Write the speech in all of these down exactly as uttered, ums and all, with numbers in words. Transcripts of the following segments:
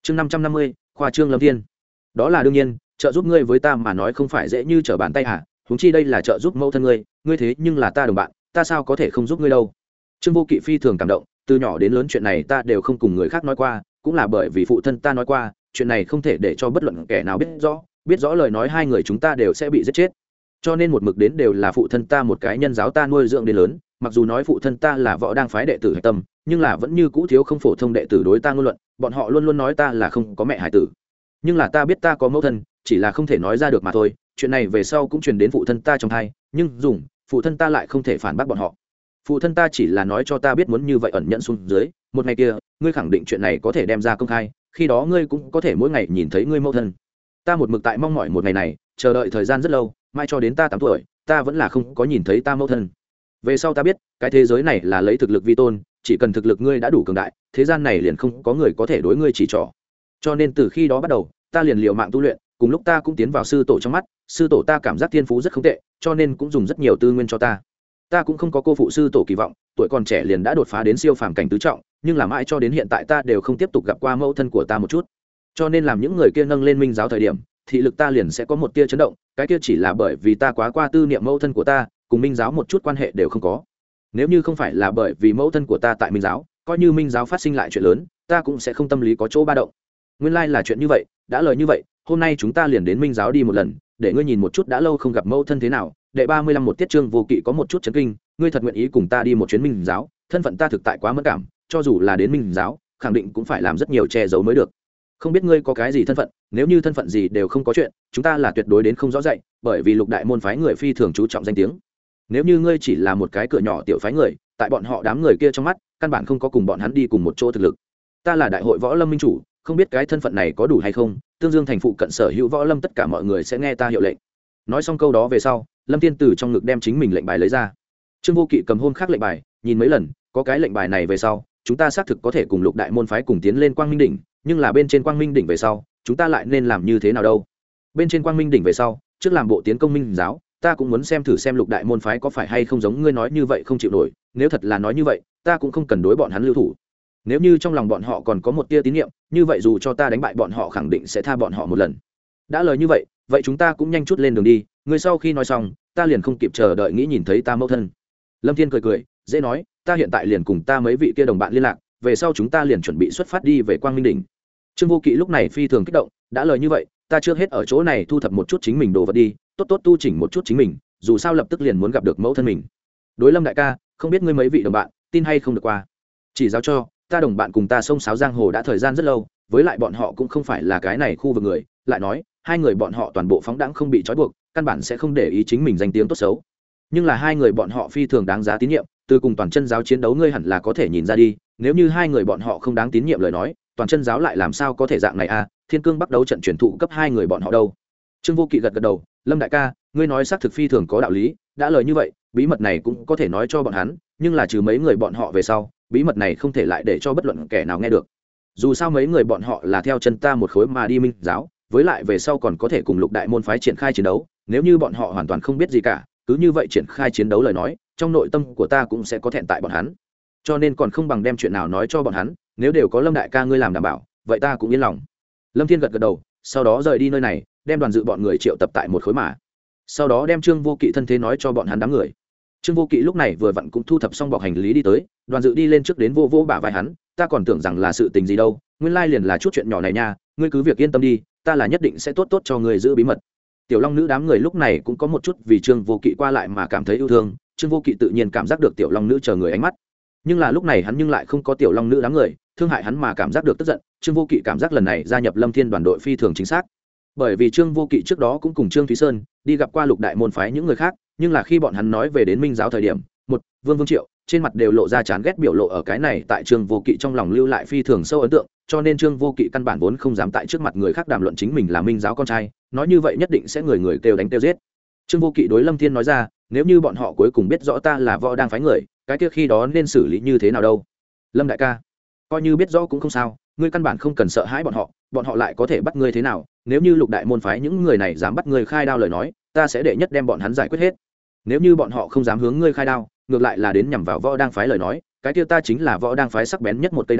chương năm trăm năm mươi khoa trương lâm thiên. Đó là đương nhiên, trợ giúp ngươi với ta mà nói không phải dễ như trở bàn tay hả? Huống chi đây là trợ giúp mẫu thân ngươi, ngươi thế nhưng là ta đồng bạn, ta sao có thể không giúp ngươi đâu. Trương Vô Kỵ phi thường cảm động, từ nhỏ đến lớn chuyện này ta đều không cùng người khác nói qua, cũng là bởi vì phụ thân ta nói qua, chuyện này không thể để cho bất luận kẻ nào biết rõ, biết rõ lời nói hai người chúng ta đều sẽ bị giết chết. Cho nên một mực đến đều là phụ thân ta một cái nhân giáo ta nuôi dưỡng đến lớn, mặc dù nói phụ thân ta là võ đang phái đệ tử hạch tâm, nhưng là vẫn như cũ thiếu không phổ thông đệ tử đối ta ngôn luận, bọn họ luôn luôn nói ta là không có mẹ hải tử. Nhưng là ta biết ta có mẫu thân, chỉ là không thể nói ra được mà thôi, chuyện này về sau cũng truyền đến phụ thân ta trong thai, nhưng dùng phụ thân ta lại không thể phản bác bọn họ. Phụ thân ta chỉ là nói cho ta biết muốn như vậy ẩn nhẫn xuống dưới, một ngày kia ngươi khẳng định chuyện này có thể đem ra công khai, khi đó ngươi cũng có thể mỗi ngày nhìn thấy ngươi mẫu thân. Ta một mực tại mong mỏi một ngày này, chờ đợi thời gian rất lâu, mai cho đến ta tám tuổi ta vẫn là không có nhìn thấy ta mẫu thân. Về sau ta biết cái thế giới này là lấy thực lực vi tôn, chỉ cần thực lực ngươi đã đủ cường đại, thế gian này liền không có người có thể đối ngươi chỉ trỏ. Cho nên từ khi đó bắt đầu ta liền liều mạng tu luyện, cùng lúc ta cũng tiến vào sư tổ trong mắt, sư tổ ta cảm giác thiên phú rất không tệ, cho nên cũng dùng rất nhiều tư nguyên cho ta. Ta cũng không có cô phụ sư tổ kỳ vọng, tuổi còn trẻ liền đã đột phá đến siêu phàm cảnh tứ trọng, nhưng là mãi cho đến hiện tại ta đều không tiếp tục gặp qua mẫu thân của ta một chút. Cho nên làm những người kia nâng lên minh giáo thời điểm, thị lực ta liền sẽ có một tia chấn động, cái kia chỉ là bởi vì ta quá qua tư niệm mẫu thân của ta, cùng minh giáo một chút quan hệ đều không có. Nếu như không phải là bởi vì mẫu thân của ta tại minh giáo, coi như minh giáo phát sinh lại chuyện lớn, ta cũng sẽ không tâm lý có chỗ ba động. Nguyên lai là chuyện như vậy, đã lời như vậy, hôm nay chúng ta liền đến minh giáo đi một lần, để ngươi nhìn một chút đã lâu không gặp mẫu thân thế nào. Đệ ba mươi lăm một tiết Trương Vô Kỵ có một chút chấn kinh, ngươi thật nguyện ý cùng ta đi một chuyến minh giáo? Thân phận ta thực tại quá mất cảm, cho dù là đến minh giáo, khẳng định cũng phải làm rất nhiều che giấu mới được. Không biết ngươi có cái gì thân phận, nếu như thân phận gì đều không có chuyện, chúng ta là tuyệt đối đến không rõ dạy, bởi vì lục đại môn phái người phi thường chú trọng danh tiếng. Nếu như ngươi chỉ là một cái cửa nhỏ tiểu phái người, tại bọn họ đám người kia trong mắt, căn bản không có cùng bọn hắn đi cùng một chỗ thực lực. Ta là đại hội võ lâm minh chủ, không biết cái thân phận này có đủ hay không, Tương Dương thành phụ cận sở hữu võ lâm tất cả mọi người sẽ nghe ta hiệu lệnh. Nói xong câu đó về sau, Lâm Thiên từ trong ngực đem chính mình lệnh bài lấy ra. Trương Vô Kỵ cầm hôn khác lệnh bài, nhìn mấy lần, có cái lệnh bài này về sau, chúng ta xác thực có thể cùng lục đại môn phái cùng tiến lên Quang Minh đỉnh, nhưng là bên trên Quang Minh đỉnh về sau, chúng ta lại nên làm như thế nào đâu? Bên trên Quang Minh đỉnh về sau, trước làm bộ tiến công minh giáo, ta cũng muốn xem thử xem lục đại môn phái có phải hay không giống ngươi nói như vậy không chịu nổi, nếu thật là nói như vậy, ta cũng không cần đối bọn hắn lưu thủ. Nếu như trong lòng bọn họ còn có một tia tín nhiệm, như vậy dù cho ta đánh bại bọn họ khẳng định sẽ tha bọn họ một lần. Đã lời như vậy, vậy chúng ta cũng nhanh chút lên đường đi, ngươi sau khi nói xong, ta liền không kịp chờ đợi nghĩ nhìn thấy ta mẫu thân. Lâm Thiên cười cười, dễ nói, ta hiện tại liền cùng ta mấy vị kia đồng bạn liên lạc, về sau chúng ta liền chuẩn bị xuất phát đi về Quang Minh đỉnh. Trương Vô Kỵ lúc này phi thường kích động, đã lời như vậy, ta trước hết ở chỗ này thu thập một chút chính mình đồ vật đi, tốt tốt tu chỉnh một chút chính mình, dù sao lập tức liền muốn gặp được mẫu thân mình. Đối Lâm đại ca, không biết ngươi mấy vị đồng bạn tin hay không được qua, chỉ giáo cho ta đồng bạn cùng ta sông sáo giang hồ đã thời gian rất lâu, với lại bọn họ cũng không phải là cái này khu vực người, lại nói hai người bọn họ toàn bộ phóng đãng không bị trói buộc, căn bản sẽ không để ý chính mình danh tiếng tốt xấu, nhưng là hai người bọn họ phi thường đáng giá tín nhiệm, từ cùng toàn chân giáo chiến đấu ngươi hẳn là có thể nhìn ra đi, nếu như hai người bọn họ không đáng tín nhiệm lời nói, toàn chân giáo lại làm sao có thể dạng này a? Thiên Cương Bắc đấu trận truyền thụ cấp hai người bọn họ đâu? Trương Vô Kỵ gật gật đầu, Lâm đại ca, ngươi nói xác thực phi thường có đạo lý, đã lời như vậy, bí mật này cũng có thể nói cho bọn hắn, nhưng là trừ mấy người bọn họ về sau, bí mật này không thể lại để cho bất luận kẻ nào nghe được. Dù sao mấy người bọn họ là theo chân ta một khối mà đi minh giáo, với lại về sau còn có thể cùng lục đại môn phái triển khai chiến đấu, nếu như bọn họ hoàn toàn không biết gì cả, cứ như vậy triển khai chiến đấu lời nói, trong nội tâm của ta cũng sẽ có thẹn tại bọn hắn. Cho nên còn không bằng đem chuyện nào nói cho bọn hắn, nếu đều có Lâm đại ca ngươi làm đảm bảo, vậy ta cũng yên lòng. Lâm Thiên gật gật đầu, sau đó rời đi nơi này, đem đoàn dự bọn người triệu tập tại một khối mã, sau đó đem Trương Vô Kỵ thân thế nói cho bọn hắn đám người. Trương Vô Kỵ lúc này vừa vặn cũng thu thập xong bọc hành lý đi tới, đoàn dự đi lên trước đến vô vô bả vai hắn, ta còn tưởng rằng là sự tình gì đâu, nguyên lai liền là chút chuyện nhỏ này nha, ngươi cứ việc yên tâm đi, ta là nhất định sẽ tốt tốt cho ngươi giữ bí mật. Tiểu Long nữ đám người lúc này cũng có một chút vì Trương Vô Kỵ qua lại mà cảm thấy yêu thương, Trương Vô Kỵ tự nhiên cảm giác được Tiểu Long nữ chờ người ánh mắt, nhưng là lúc này hắn nhưng lại không có Tiểu Long nữ đám người thương hại hắn mà cảm giác được tức giận. Trương Vô Kỵ cảm giác lần này gia nhập Lâm Thiên đoàn đội phi thường chính xác, bởi vì Trương Vô Kỵ trước đó cũng cùng Trương Thúy Sơn đi gặp qua lục đại môn phái những người khác, nhưng là khi bọn hắn nói về đến minh giáo thời điểm, một Vương Vương Triệu trên mặt đều lộ ra chán ghét biểu lộ, ở cái này tại Trương Vô Kỵ trong lòng lưu lại phi thường sâu ấn tượng, cho nên Trương Vô Kỵ căn bản vốn không dám tại trước mặt người khác đàm luận chính mình là minh giáo con trai, nói như vậy nhất định sẽ người người kêu đánh kêu giết. Trương Vô Kỵ đối Lâm Thiên nói ra, nếu như bọn họ cuối cùng biết rõ ta là võ đang phái người, cái kia khi đó nên xử lý như thế nào đâu? Lâm đại ca, coi như biết rõ cũng không sao, ngươi căn bản không cần sợ hãi bọn họ, bọn họ lại có thể bắt ngươi thế nào? Nếu như lục đại môn phái những người này dám bắt ngươi khai đao lời nói, ta sẽ đệ nhất đem bọn hắn giải quyết hết. Nếu như bọn họ không dám hướng ngươi khai đao, ngược lại là đến nhằm vào võ đang phái lời nói, cái kia ta chính là võ đang phái sắc bén nhất một cây đao,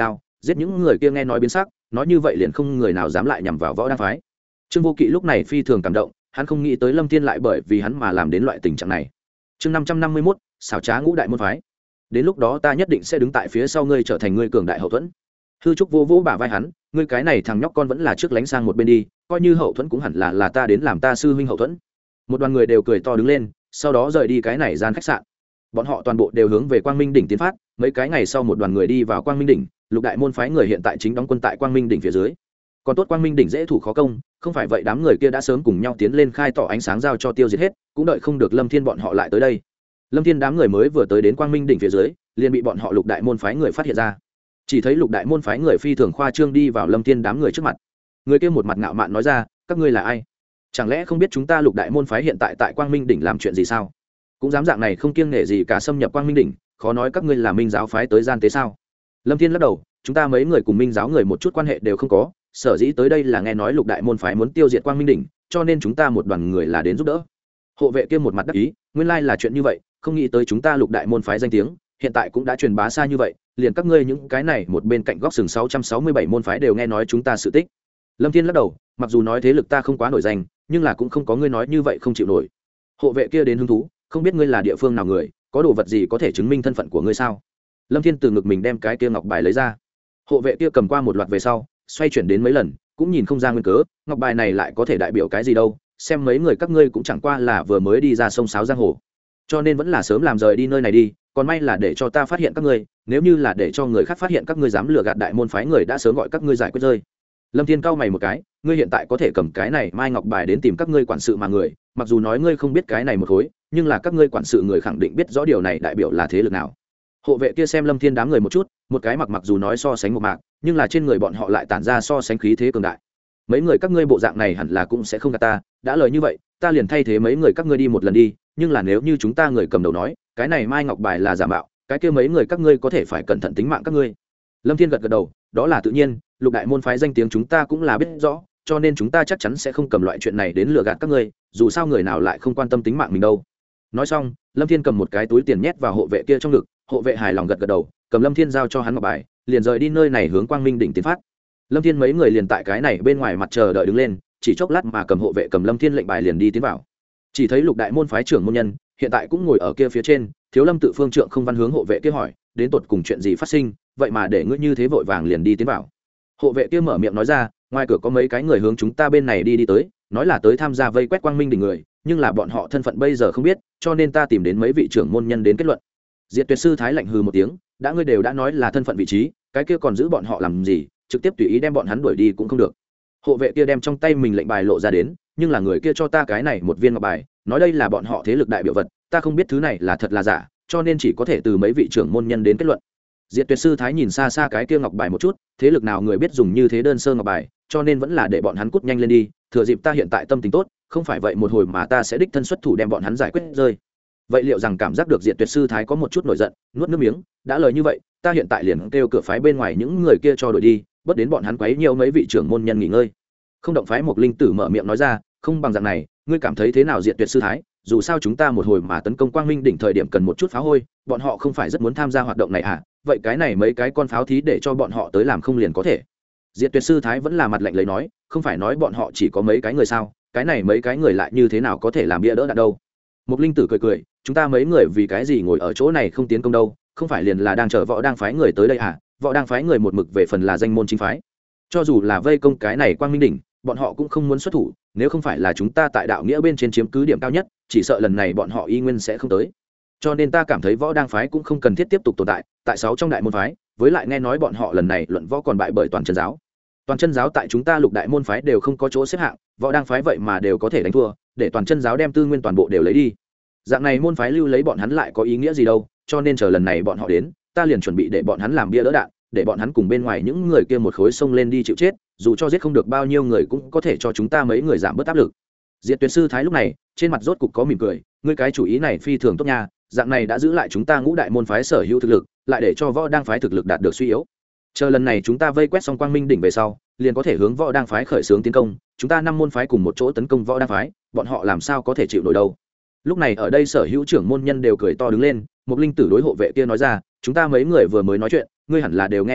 giết những người kia nghe nói biến sắc, nói như vậy liền không người nào dám lại nhằm vào võ đăng phái. Trương Vô Kỵ lúc này phi thường cảm động, hắn không nghĩ tới Lâm Thiên lại bởi vì hắn mà làm đến loại tình trạng này. Chương năm trăm năm mươi mốt, xảo trá ngũ đại môn phái. Đến lúc đó ta nhất định sẽ đứng tại phía sau ngươi, trở thành ngươi cường đại hậu thuẫn. Hư Trúc vô vỗ bả vai hắn, ngươi cái này thằng nhóc con vẫn là trước lánh sang một bên đi, coi như hậu thuẫn cũng hẳn là là ta đến làm ta sư huynh hậu thuẫn. Một đoàn người đều cười to đứng lên, sau đó rời đi cái này gian khách sạn. Bọn họ toàn bộ đều hướng về Quang Minh đỉnh tiến phát, mấy cái ngày sau một đoàn người đi vào Quang Minh đỉnh, lục đại môn phái người hiện tại chính đóng quân tại Quang Minh đỉnh phía dưới. Còn tốt Quang Minh đỉnh dễ thủ khó công, không phải vậy đám người kia đã sớm cùng nhau tiến lên khai tỏ ánh sáng giao cho tiêu diệt hết, cũng đợi không được Lâm Thiên bọn họ lại tới đây. Lâm Thiên đám người mới vừa tới đến Quang Minh đỉnh phía dưới, liền bị bọn họ lục đại môn phái người phát hiện ra. Chỉ thấy lục đại môn phái người phi thường khoa trương đi vào Lâm Thiên đám người trước mặt. Người kia một mặt ngạo mạn nói ra, các ngươi là ai? Chẳng lẽ không biết chúng ta lục đại môn phái hiện tại tại Quang Minh đỉnh làm chuyện gì sao? Cũng dám dạng này không kiêng nể gì cả xâm nhập Quang Minh đỉnh, khó nói các ngươi là Minh giáo phái tới gian tế sao? Lâm Thiên lắc đầu, chúng ta mấy người cùng Minh giáo người một chút quan hệ đều không có, sở dĩ tới đây là nghe nói lục đại môn phái muốn tiêu diệt Quang Minh đỉnh, cho nên chúng ta một đoàn người là đến giúp đỡ. Hộ vệ kia một mặt đắc ý, nguyên lai là chuyện như vậy, không nghĩ tới chúng ta lục đại môn phái danh tiếng hiện tại cũng đã truyền bá xa như vậy, liền các ngươi những cái này một bên cạnh góc sừng sáu trăm sáu mươi bảy môn phái đều nghe nói chúng ta sự tích. Lâm Thiên lắc đầu, mặc dù nói thế lực ta không quá nổi danh, nhưng là cũng không có ngươi nói như vậy không chịu nổi. Hộ vệ kia đến hứng thú, không biết ngươi là địa phương nào người, có đồ vật gì có thể chứng minh thân phận của ngươi sao? Lâm Thiên từ ngực mình đem cái kia ngọc bài lấy ra. Hộ vệ kia cầm qua một loạt về sau, xoay chuyển đến mấy lần, cũng nhìn không ra nguyên cớ, ngọc bài này lại có thể đại biểu cái gì đâu, xem mấy người các ngươi cũng chẳng qua là vừa mới đi ra sông sáo giang hồ, cho nên vẫn là sớm làm rời đi nơi này đi, còn may là để cho ta phát hiện các ngươi, nếu như là để cho người khác phát hiện các ngươi dám lừa gạt đại môn phái người đã sớm gọi các ngươi giải quyết rơi. Lâm Thiên cau mày một cái, ngươi hiện tại có thể cầm cái này mai ngọc bài đến tìm các ngươi quản sự mà người, mặc dù nói ngươi không biết cái này một khối, nhưng là các ngươi quản sự người khẳng định biết rõ điều này đại biểu là thế lực nào. Hộ vệ kia xem Lâm Thiên đám người một chút, một cái mặc mặc dù nói so sánh một mạc, nhưng là trên người bọn họ lại tản ra so sánh khí thế cường đại. Mấy người các ngươi bộ dạng này hẳn là cũng sẽ không gạt ta, đã lời như vậy, ta liền thay thế mấy người các ngươi đi một lần đi, nhưng là nếu như chúng ta người cầm đầu nói, cái này mai ngọc bài là giả mạo, cái kia mấy người các ngươi có thể phải cẩn thận tính mạng các ngươi. Lâm Thiên gật gật đầu, đó là tự nhiên, lục đại môn phái danh tiếng chúng ta cũng là biết rõ, cho nên chúng ta chắc chắn sẽ không cầm loại chuyện này đến lừa gạt các ngươi, dù sao người nào lại không quan tâm tính mạng mình đâu. Nói xong, Lâm Thiên cầm một cái túi tiền nhét vào hộ vệ kia trong ngực, hộ vệ hài lòng gật gật đầu, cầm Lâm Thiên giao cho hắn ngọc bài, liền rời đi nơi này hướng Quang Minh đỉnh tiến phát. Lâm Thiên mấy người liền tại cái này bên ngoài mặt chờ đợi đứng lên, chỉ chốc lát mà cầm hộ vệ cầm Lâm Thiên lệnh bài liền đi tiến vào. Chỉ thấy lục đại môn phái trưởng môn nhân hiện tại cũng ngồi ở kia phía trên, Thiếu Lâm tự phương trượng không văn hướng hộ vệ kia hỏi, đến tột cùng chuyện gì phát sinh, vậy mà để ngươi như thế vội vàng liền đi tiến vào. Hộ vệ kia mở miệng nói ra, ngoài cửa có mấy cái người hướng chúng ta bên này đi đi tới, nói là tới tham gia vây quét Quang Minh đỉnh người, nhưng là bọn họ thân phận bây giờ không biết, cho nên ta tìm đến mấy vị trưởng môn nhân đến kết luận. Diệt Tuyệt sư thái lạnh hừ một tiếng, đã ngươi đều đã nói là thân phận vị trí, cái kia còn giữ bọn họ làm gì, trực tiếp tùy ý đem bọn hắn đuổi đi cũng không được. Hộ vệ kia đem trong tay mình lệnh bài lộ ra đến, nhưng là người kia cho ta cái này một viên ngọc bài, nói đây là bọn họ thế lực đại biểu vật, ta không biết thứ này là thật là giả, cho nên chỉ có thể từ mấy vị trưởng môn nhân đến kết luận. Diệt Tuyệt sư thái nhìn xa xa cái kia ngọc bài một chút, thế lực nào người biết dùng như thế đơn sơ ngọc bài, cho nên vẫn là để bọn hắn cút nhanh lên đi, thừa dịp ta hiện tại tâm tình tốt, không phải vậy một hồi mà ta sẽ đích thân xuất thủ đem bọn hắn giải quyết rơi. Vậy liệu rằng cảm giác được Diệt Tuyệt sư thái có một chút nổi giận, nuốt nước miếng, đã lời như vậy, ta hiện tại liền kêu cửa phái bên ngoài những người kia cho đuổi đi, bất đến bọn hắn quấy nhiều mấy vị trưởng môn nhân nghỉ ngơi. Không động phái một linh tử mở miệng nói ra, không bằng dạng này, ngươi cảm thấy thế nào Diệt Tuyệt sư thái, dù sao chúng ta một hồi mà tấn công Quang Minh đỉnh thời điểm cần một chút pháo hôi, bọn họ không phải rất muốn tham gia hoạt động này à, vậy cái này mấy cái con pháo thí để cho bọn họ tới làm không liền có thể. Diệt Tuyệt sư thái vẫn là mặt lạnh lấy nói, không phải nói bọn họ chỉ có mấy cái người sao, cái này mấy cái người lại như thế nào có thể làm bia đỡ đạn đâu. Một linh tử cười cười, chúng ta mấy người vì cái gì ngồi ở chỗ này không tiến công đâu, không phải liền là đang chờ võ đang phái người tới đây à, võ đang phái người một mực về phần là danh môn chính phái, cho dù là vây công cái này Quang Minh đỉnh, bọn họ cũng không muốn xuất thủ, nếu không phải là chúng ta tại đạo nghĩa bên trên chiếm cứ điểm cao nhất, chỉ sợ lần này bọn họ y nguyên sẽ không tới. Cho nên ta cảm thấy võ đang phái cũng không cần thiết tiếp tục tồn tại tại sáu trong đại môn phái, với lại nghe nói bọn họ lần này luận võ còn bại bởi toàn chân giáo. Toàn chân giáo tại chúng ta lục đại môn phái đều không có chỗ xếp hạng, võ đang phái vậy mà đều có thể đánh thua, để toàn chân giáo đem tư nguyên toàn bộ đều lấy đi. Dạng này môn phái lưu lấy bọn hắn lại có ý nghĩa gì đâu, cho nên chờ lần này bọn họ đến, ta liền chuẩn bị để bọn hắn làm bia đỡ đạn, để bọn hắn cùng bên ngoài những người kia một khối xông lên đi chịu chết, dù cho giết không được bao nhiêu người cũng có thể cho chúng ta mấy người giảm bớt áp lực. Diệt Tuyệt sư thái lúc này trên mặt rốt cục có mỉm cười, ngươi cái chủ ý này phi thường tốt nha, dạng này đã giữ lại chúng ta ngũ đại môn phái sở hữu thực lực, lại để cho võ đang phái thực lực đạt được suy yếu. Chờ lần này chúng ta vây quét xong Quang Minh đỉnh về sau, liền có thể hướng võ đang phái khởi xướng tiến công, chúng ta năm môn phái cùng một chỗ tấn công võ đang phái, bọn họ làm sao có thể chịu nổi đâu. Lúc này ở đây sở hữu trưởng môn nhân đều cười to đứng lên, một linh tử đối hộ vệ kia nói ra, chúng ta mấy người vừa mới nói chuyện, ngươi hẳn là đều nghe được đi,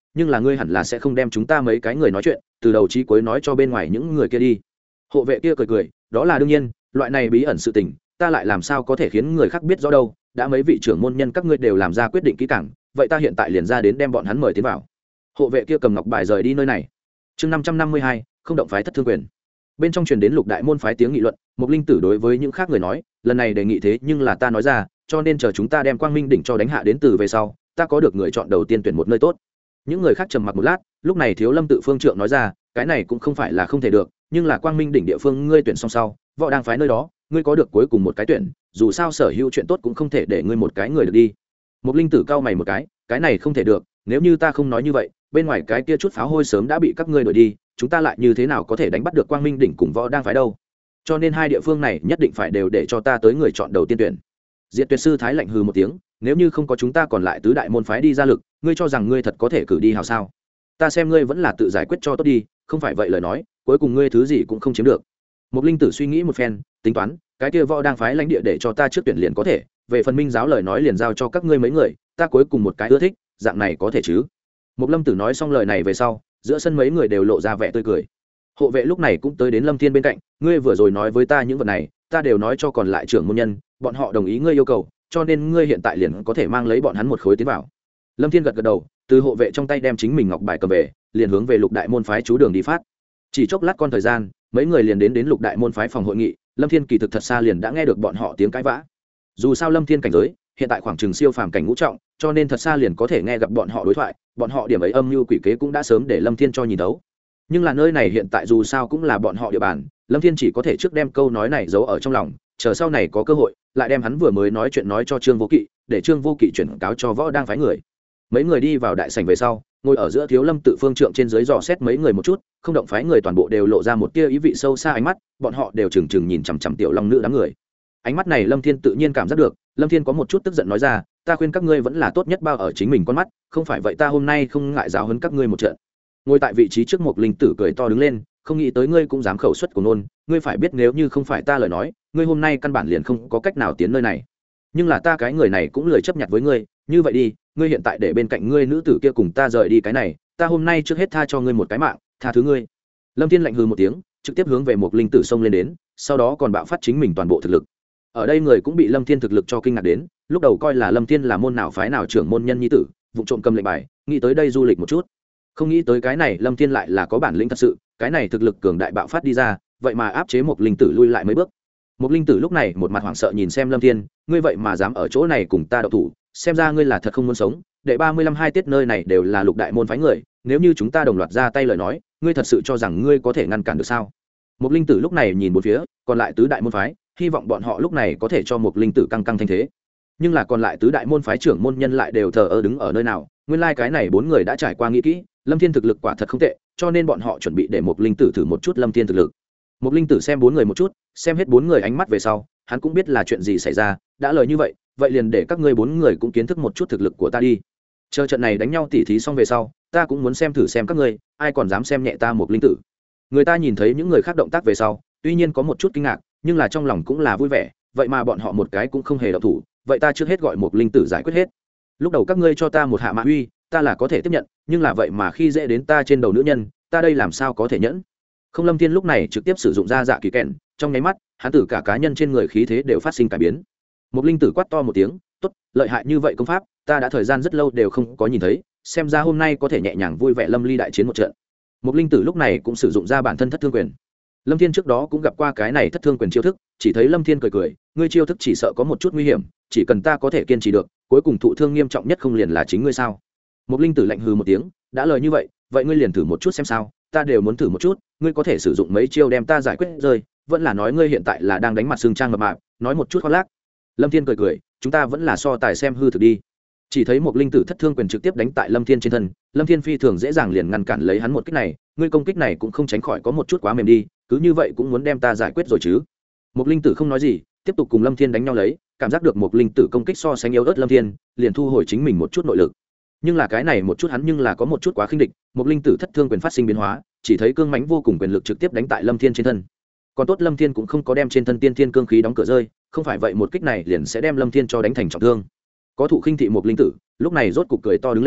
nhưng là ngươi hẳn là sẽ không đem chúng ta mấy cái người nói chuyện từ đầu chí cuối nói cho bên ngoài những người kia đi. Hộ vệ kia cười cười, đó là đương nhiên, loại này bí ẩn sự tình ta lại làm sao có thể khiến người khác biết rõ đâu, đã mấy vị trưởng môn nhân các ngươi đều làm ra quyết định kỹ càng, vậy ta hiện tại liền ra đến đem bọn hắn mời tiến vào. Hộ vệ kia cầm ngọc bài rời đi nơi này. Chương năm trăm năm mươi hai, không động phái thất thương quyền. Bên trong truyền đến lục đại môn phái tiếng nghị luận, một linh tử đối với những khác người nói, lần này đề nghị thế nhưng là ta nói ra, cho nên chờ chúng ta đem quang minh đỉnh cho đánh hạ đến từ về sau, ta có được người chọn đầu tiên tuyển một nơi tốt. Những người khác trầm mặc một lát, lúc này Thiếu Lâm tự phương trượng nói ra, cái này cũng không phải là không thể được, nhưng là quang minh đỉnh địa phương ngươi tuyển xong sau, võ đang phái nơi đó, ngươi có được cuối cùng một cái tuyển, dù sao sở hữu chuyện tốt cũng không thể để ngươi một cái người được đi. Một linh tử cao mày một cái, cái này không thể được, nếu như ta không nói như vậy, bên ngoài cái kia chút pháo hôi sớm đã bị các ngươi đuổi đi, chúng ta lại như thế nào có thể đánh bắt được quang minh đỉnh cùng võ đang phái đâu. Cho nên hai địa phương này nhất định phải đều để cho ta tới người chọn đầu tiên tuyển. Diệt Tuyệt sư thái lạnh hừ một tiếng, nếu như không có chúng ta còn lại tứ đại môn phái đi ra lực, ngươi cho rằng ngươi thật có thể cử đi hào sao? Ta xem ngươi vẫn là tự giải quyết cho tốt đi, không phải vậy lời nói, cuối cùng ngươi thứ gì cũng không chiếm được. Một linh tử suy nghĩ một phen, tính toán, cái kia võ đang phái lãnh địa để cho ta trước tuyển liền có thể, về phần minh giáo lời nói liền giao cho các ngươi mấy người, ta cuối cùng một cái ưa thích, dạng này có thể chứ? Một lâm tử nói xong lời này về sau, giữa sân mấy người đều lộ ra vẻ tươi cười. Hộ vệ lúc này cũng tới đến Lâm Thiên bên cạnh, ngươi vừa rồi nói với ta những vật này, ta đều nói cho còn lại trưởng môn nhân, bọn họ đồng ý ngươi yêu cầu, cho nên ngươi hiện tại liền có thể mang lấy bọn hắn một khối tiến vào. Lâm Thiên gật gật đầu, từ hộ vệ trong tay đem chính mình ngọc bài cầm về, liền hướng về lục đại môn phái chú đường đi phát. Chỉ chốc lát con thời gian, mấy người liền đến đến lục đại môn phái phòng hội nghị. Lâm Thiên kỳ thực thật xa liền đã nghe được bọn họ tiếng cãi vã. Dù sao Lâm Thiên cảnh giới hiện tại khoảng chừng siêu phàm cảnh ngũ trọng, cho nên thật xa liền có thể nghe gặp bọn họ đối thoại, bọn họ điểm ấy âm mưu quỷ kế cũng đã sớm để Lâm Thiên cho nhìn thấu. Nhưng là nơi này hiện tại dù sao cũng là bọn họ địa bàn, Lâm Thiên chỉ có thể trước đem câu nói này giấu ở trong lòng, chờ sau này có cơ hội lại đem hắn vừa mới nói chuyện nói cho Trương Vô Kỵ, để Trương Vô Kỵ chuyển cáo cho võ đang phái người. Mấy người đi vào đại sảnh về sau, ngồi ở giữa Thiếu Lâm tự phương trượng trên dưới dò xét mấy người một chút, không động phái người toàn bộ đều lộ ra một tia ý vị sâu xa ánh mắt, bọn họ đều trừng trừng nhìn chằm chằm tiểu long nữ đám người. Ánh mắt này Lâm Thiên tự nhiên cảm giác được, Lâm Thiên có một chút tức giận nói ra, ta khuyên các ngươi vẫn là tốt nhất bao ở chính mình con mắt, không phải vậy ta hôm nay không ngại giáo huấn các ngươi một trận. Ngồi tại vị trí trước một linh tử cười to đứng lên, không nghĩ tới ngươi cũng dám khẩu xuất của nôn, ngươi phải biết nếu như không phải ta lời nói, ngươi hôm nay căn bản liền không có cách nào tiến nơi này. Nhưng là ta cái người này cũng lười chấp nhận với ngươi, như vậy đi, ngươi hiện tại để bên cạnh ngươi nữ tử kia cùng ta rời đi cái này, ta hôm nay trước hết tha cho ngươi một cái mạng, tha thứ ngươi. Lâm Thiên lạnh hừ một tiếng, trực tiếp hướng về một linh tử xông lên đến, sau đó còn bạo phát chính mình toàn bộ thực lực. Ở đây người cũng bị Lâm Thiên thực lực cho kinh ngạc đến, lúc đầu coi là Lâm Thiên là môn nào phái nào trưởng môn nhân nhi tử, vụ trộm cầm lệnh bài, nghĩ tới đây du lịch một chút. Không nghĩ tới cái này Lâm Thiên lại là có bản lĩnh thật sự, cái này thực lực cường đại bạo phát đi ra, vậy mà áp chế một linh tử lui lại mấy bước. Một linh tử lúc này một mặt hoảng sợ nhìn xem Lâm Thiên, ngươi vậy mà dám ở chỗ này cùng ta đậu thủ, xem ra ngươi là thật không muốn sống. Đệ ba mươi lăm hai tiết nơi này đều là lục đại môn phái người, nếu như chúng ta đồng loạt ra tay lời nói, ngươi thật sự cho rằng ngươi có thể ngăn cản được sao? Một linh tử lúc này nhìn bốn phía, còn lại tứ đại môn phái, hy vọng bọn họ lúc này có thể cho một linh tử căng căng thanh thế. Nhưng là còn lại tứ đại môn phái trưởng môn nhân lại đều thờ ơ đứng ở nơi nào, nguyên lai like cái này bốn người đã trải qua nghĩ kỹ, Lâm Thiên thực lực quả thật không tệ, cho nên bọn họ chuẩn bị để một linh tử thử một chút Lâm Thiên thực lực. Một linh tử xem bốn người một chút, xem hết bốn người ánh mắt về sau, hắn cũng biết là chuyện gì xảy ra, đã lời như vậy, vậy liền để các ngươi bốn người cũng kiến thức một chút thực lực của ta đi. Chờ trận này đánh nhau tỉ thí xong về sau, ta cũng muốn xem thử xem các ngươi, ai còn dám xem nhẹ ta một linh tử. Người ta nhìn thấy những người khác động tác về sau, tuy nhiên có một chút kinh ngạc, nhưng là trong lòng cũng là vui vẻ, vậy mà bọn họ một cái cũng không hề động thủ, vậy ta trước hết gọi một linh tử giải quyết hết. Lúc đầu các ngươi cho ta một hạ mã uy, ta là có thể tiếp nhận, nhưng là vậy mà khi dễ đến ta trên đầu nữ nhân, ta đây làm sao có thể nhẫn. Không Lâm Thiên lúc này trực tiếp sử dụng ra dạ kỳ kèn, trong nháy mắt, hắn tử cả cá nhân trên người khí thế đều phát sinh cải biến. Một linh tử quát to một tiếng, tốt, lợi hại như vậy công pháp, ta đã thời gian rất lâu đều không có nhìn thấy, xem ra hôm nay có thể nhẹ nhàng vui vẻ lâm ly đại chiến một trận. Một linh tử lúc này cũng sử dụng ra bản thân thất thương quyền. Lâm Thiên trước đó cũng gặp qua cái này thất thương quyền chiêu thức, chỉ thấy Lâm Thiên cười cười, ngươi chiêu thức chỉ sợ có một chút nguy hiểm, chỉ cần ta có thể kiên trì được, cuối cùng thụ thương nghiêm trọng nhất không liền là chính ngươi sao? Một linh tử lạnh hừ một tiếng, đã lời như vậy, vậy ngươi liền thử một chút xem sao, ta đều muốn thử một chút, ngươi có thể sử dụng mấy chiêu đem ta giải quyết rơi, vẫn là nói ngươi hiện tại là đang đánh mặt xương trang mập mạp, nói một chút khoác lác. Lâm Thiên cười cười, chúng ta vẫn là so tài xem hư thực đi. Chỉ thấy một linh tử thất thương quyền trực tiếp đánh tại Lâm Thiên trên thân, Lâm Thiên phi thường dễ dàng liền ngăn cản lấy hắn một kích này, ngươi công kích này cũng không tránh khỏi có một chút quá mềm đi, cứ như vậy cũng muốn đem ta giải quyết rồi chứ? Một linh tử không nói gì, tiếp tục cùng Lâm Thiên đánh nhau lấy, cảm giác được một linh tử công kích so sánh yếu ớt Lâm Thiên, liền thu hồi chính mình một chút nội lực. Nhưng là cái này một chút hắn nhưng là có một chút quá khinh địch, một linh tử thất thương quyền phát sinh biến hóa, chỉ thấy cương mãnh vô cùng quyền lực trực tiếp đánh tại Lâm Thiên trên thân. Còn tốt Lâm Thiên cũng không có đem trên thân tiên thiên cương khí đóng cửa rơi, không phải vậy một kích này liền sẽ đem Lâm Thiên cho đánh thành trọng thương. Có thụ khinh thị một linh tử, lúc này rốt cục cười to đứng lên,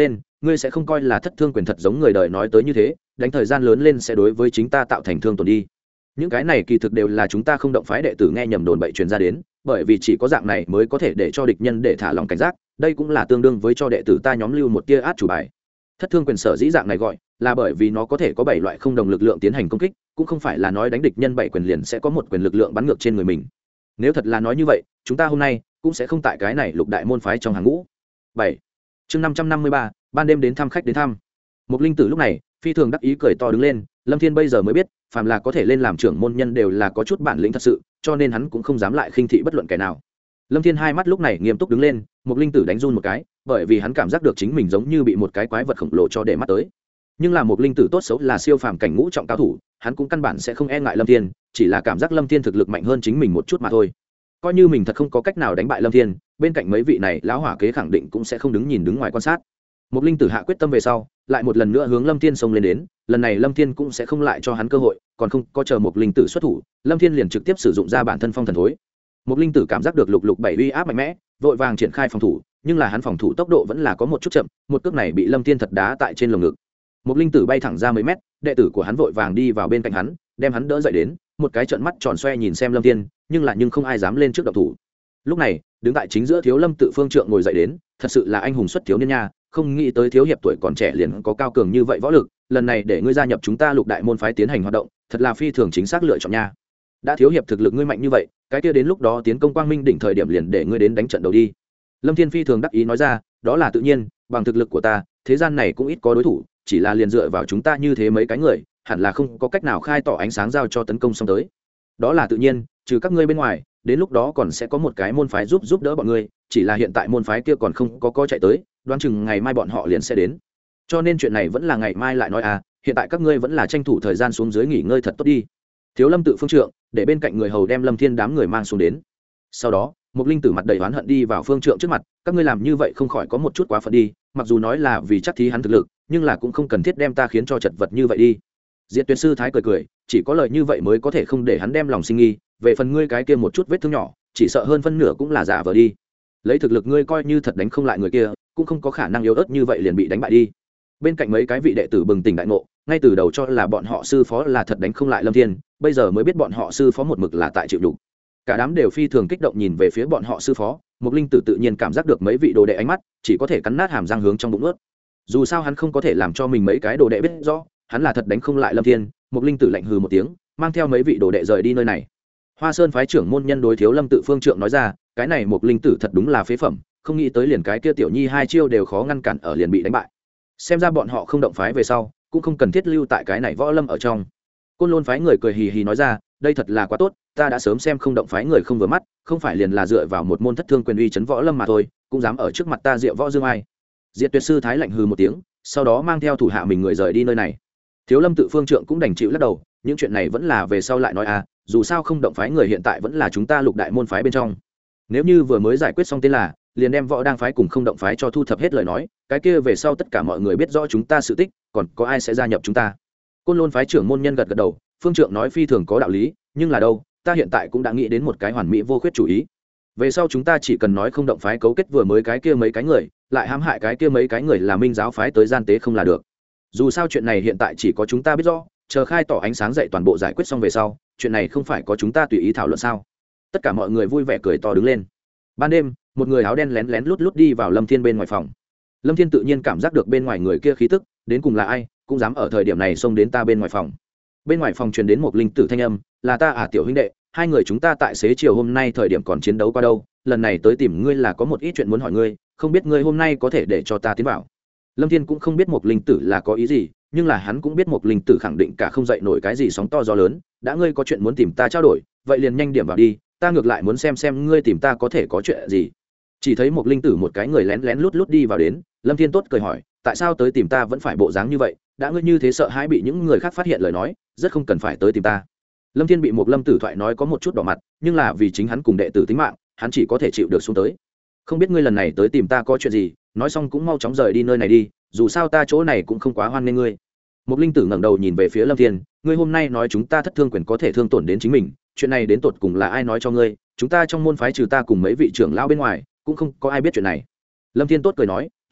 ngươi sẽ không coi là thất thương quyền thật giống người đời nói tới như thế, đánh thời gian lớn lên sẽ đối với chính ta tạo thành thương tổn đi. Những cái này kỳ thực đều là chúng ta không động phái đệ tử nghe nhầm đồn bậy truyền ra đến, bởi vì chỉ có dạng này mới có thể để cho địch nhân để thả lòng cảnh giác, đây cũng là tương đương với cho đệ tử ta nhóm lưu một tia át chủ bài. Thất thương quyền sở dĩ dạng này gọi là bởi vì nó có thể có bảy loại không đồng lực lượng tiến hành công kích, cũng không phải là nói đánh địch nhân bảy quyền liền sẽ có một quyền lực lượng bắn ngược trên người mình. Nếu thật là nói như vậy, chúng ta hôm nay cũng sẽ không tại cái này lục đại môn phái trong hàng ngũ. bảy. Chương năm trăm năm mươi ba, ban đêm đến thăm khách đến thăm. Một linh tử lúc này phi thường đắc ý cười to đứng lên, Lâm Thiên bây giờ mới biết, phàm là có thể lên làm trưởng môn nhân đều là có chút bản lĩnh thật sự, cho nên hắn cũng không dám lại khinh thị bất luận kẻ nào. Lâm Thiên hai mắt lúc này nghiêm túc đứng lên, một linh tử đánh run một cái, bởi vì hắn cảm giác được chính mình giống như bị một cái quái vật khổng lồ cho để mắt tới. Nhưng là một linh tử tốt xấu là siêu phàm cảnh ngũ trọng cao thủ, hắn cũng căn bản sẽ không e ngại Lâm Thiên, chỉ là cảm giác Lâm Thiên thực lực mạnh hơn chính mình một chút mà thôi. Coi như mình thật không có cách nào đánh bại Lâm Thiên, bên cạnh mấy vị này lão hỏa kế khẳng định cũng sẽ không đứng nhìn đứng ngoài quan sát. Một linh tử hạ quyết tâm về sau, lại một lần nữa hướng Lâm Thiên xông lên đến, lần này Lâm Thiên cũng sẽ không lại cho hắn cơ hội, còn không có chờ một linh tử xuất thủ, Lâm Thiên liền trực tiếp sử dụng ra bản thân phong thần thối. Một linh tử cảm giác được lục lục bảy uy áp mạnh mẽ, vội vàng triển khai phòng thủ, nhưng là hắn phòng thủ tốc độ vẫn là có một chút chậm, một cước này bị Lâm Thiên thật đá tại trên lồng ngực. Một linh tử bay thẳng ra mấy mét, đệ tử của hắn vội vàng đi vào bên cạnh hắn, đem hắn đỡ dậy đến, một cái trợn mắt tròn xoe nhìn xem Lâm Thiên, nhưng là nhưng không ai dám lên trước động thủ. Lúc này, đứng tại chính giữa Thiếu Lâm tự Phương Trượng ngồi dậy đến, thật sự là anh hùng xuất thiếu niên nha, không nghĩ tới thiếu hiệp tuổi còn trẻ liền có cao cường như vậy võ lực, lần này để ngươi gia nhập chúng ta lục đại môn phái tiến hành hoạt động, thật là phi thường chính xác lựa chọn nha. Đã thiếu hiệp thực lực ngươi mạnh như vậy, cái kia đến lúc đó tiến công quang minh đỉnh thời điểm liền để ngươi đến đánh trận đầu đi. Lâm Thiên phi thường đắc ý nói ra, đó là tự nhiên, bằng thực lực của ta, thế gian này cũng ít có đối thủ, chỉ là liền dựa vào chúng ta như thế mấy cái người, hẳn là không có cách nào khai tỏ ánh sáng giao cho tấn công xong tới. Đó là tự nhiên, trừ các ngươi bên ngoài, đến lúc đó còn sẽ có một cái môn phái giúp giúp đỡ bọn ngươi, chỉ là hiện tại môn phái kia còn không có có chạy tới, đoán chừng ngày mai bọn họ liền sẽ đến. Cho nên chuyện này vẫn là ngày mai lại nói à, hiện tại các ngươi vẫn là tranh thủ thời gian xuống dưới nghỉ ngơi thật tốt đi. Thiếu Lâm tự Phương Trượng để bên cạnh người hầu đem Lâm Thiên đám người mang xuống đến. Sau đó, một linh tử mặt đầy oán hận đi vào Phương Trượng trước mặt, các ngươi làm như vậy không khỏi có một chút quá phận đi, mặc dù nói là vì chắc thí hắn thực lực, nhưng là cũng không cần thiết đem ta khiến cho chật vật như vậy đi. Diệt Tuyệt sư thái cười cười, chỉ có lời như vậy mới có thể không để hắn đem lòng sinh nghi, về phần ngươi cái kia một chút vết thương nhỏ, chỉ sợ hơn phân nửa cũng là giả vờ đi. Lấy thực lực ngươi coi như thật đánh không lại người kia, cũng không có khả năng yếu ớt như vậy liền bị đánh bại đi. Bên cạnh mấy cái vị đệ tử bừng tỉnh đại ngộ, ngay từ đầu cho là bọn họ sư phó là thật đánh không lại Lâm Thiên, bây giờ mới biết bọn họ sư phó một mực là tại chịu đủ. Cả đám đều phi thường kích động nhìn về phía bọn họ sư phó, Mục Linh Tử tự nhiên cảm giác được mấy vị đồ đệ ánh mắt, chỉ có thể cắn nát hàm răng hướng trong bụng nuốt. Dù sao hắn không có thể làm cho mình mấy cái đồ đệ biết rõ, hắn là thật đánh không lại Lâm Thiên. Mục Linh Tử lạnh hừ một tiếng, mang theo mấy vị đồ đệ rời đi nơi này. Hoa Sơn phái trưởng môn nhân đối Thiếu Lâm tự Phương Trượng nói ra, cái này Mục Linh Tử thật đúng là phế phẩm, không nghĩ tới liền cái kia tiểu nhi hai chiêu đều khó ngăn cản ở liền bị đánh bại. Xem ra bọn họ không động phái về sau, cũng không cần thiết lưu tại cái này võ lâm ở trong. Côn Lôn phái người cười hì hì nói ra, đây thật là quá tốt, ta đã sớm xem không động phái người không vừa mắt, không phải liền là dựa vào một môn thất thương quyền uy chấn võ lâm mà thôi, cũng dám ở trước mặt ta diệu võ dương ai. Diệt Tuyệt sư thái lạnh hừ một tiếng, sau đó mang theo thủ hạ mình người rời đi nơi này. Thiếu Lâm tự Phương Trượng cũng đành chịu lắc đầu, những chuyện này vẫn là về sau lại nói à, dù sao không động phái người hiện tại vẫn là chúng ta lục đại môn phái bên trong. Nếu như vừa mới giải quyết xong tên là, liền đem võ đang phái cùng không động phái cho thu thập hết lời nói, cái kia về sau tất cả mọi người biết rõ chúng ta sự tích, còn có ai sẽ gia nhập chúng ta. Côn Lôn phái trưởng môn nhân gật gật đầu, Phương Trượng nói phi thường có đạo lý, nhưng là đâu, ta hiện tại cũng đã nghĩ đến một cái hoàn mỹ vô khuyết chủ ý. Về sau chúng ta chỉ cần nói không động phái cấu kết vừa mới cái kia mấy cái người, lại hãm hại cái kia mấy cái người là minh giáo phái tới gian tế không là được. Dù sao chuyện này hiện tại chỉ có chúng ta biết rõ, chờ khai tỏ ánh sáng dậy toàn bộ giải quyết xong về sau, chuyện này không phải có chúng ta tùy ý thảo luận sao? Tất cả mọi người vui vẻ cười to đứng lên. Ban đêm, một người áo đen lén lén lút lút đi vào Lâm Thiên bên ngoài phòng. Lâm Thiên tự nhiên cảm giác được bên ngoài người kia khí tức, đến cùng là ai, cũng dám ở thời điểm này xông đến ta bên ngoài phòng. Bên ngoài phòng truyền đến một linh tử thanh âm, là ta à tiểu huynh đệ, hai người chúng ta tại xế chiều hôm nay thời điểm còn chiến đấu qua đâu, lần này tới tìm ngươi là có một ít chuyện muốn hỏi ngươi, không biết ngươi hôm nay có thể để cho ta tiến vào. Lâm Thiên cũng không biết một linh tử là có ý gì, nhưng là hắn cũng biết một linh tử khẳng định cả không dậy nổi cái gì sóng to gió lớn, đã ngươi có chuyện muốn tìm ta trao đổi, vậy liền nhanh điểm vào đi, ta ngược lại muốn xem xem ngươi tìm ta có thể có chuyện gì. Chỉ thấy một linh tử một cái người lén lén lút lút đi vào đến, Lâm Thiên tốt cười hỏi, tại sao tới tìm ta vẫn phải bộ dáng như vậy, đã ngươi như thế sợ hãi bị những người khác phát hiện lời nói, rất không cần phải tới tìm ta. Lâm Thiên bị một lâm tử thoại nói có một chút đỏ mặt, nhưng là vì chính hắn cùng đệ tử tính mạng, hắn chỉ có thể chịu được xuống tới. Không biết ngươi lần này tới tìm ta có chuyện gì, nói xong cũng mau chóng rời đi nơi này đi, dù sao ta chỗ này cũng không quá hoan nghênh ngươi. Một linh tử ngẩng đầu nhìn về phía Lâm Thiên, ngươi hôm nay nói chúng ta thất thương quyền có thể thương tổn đến chính mình, chuyện này đến tột cùng là ai nói cho ngươi? Chúng ta trong môn phái trừ ta cùng mấy vị trưởng lão bên ngoài, cũng không có ai biết chuyện này. Lâm Thiên tốt cười nói,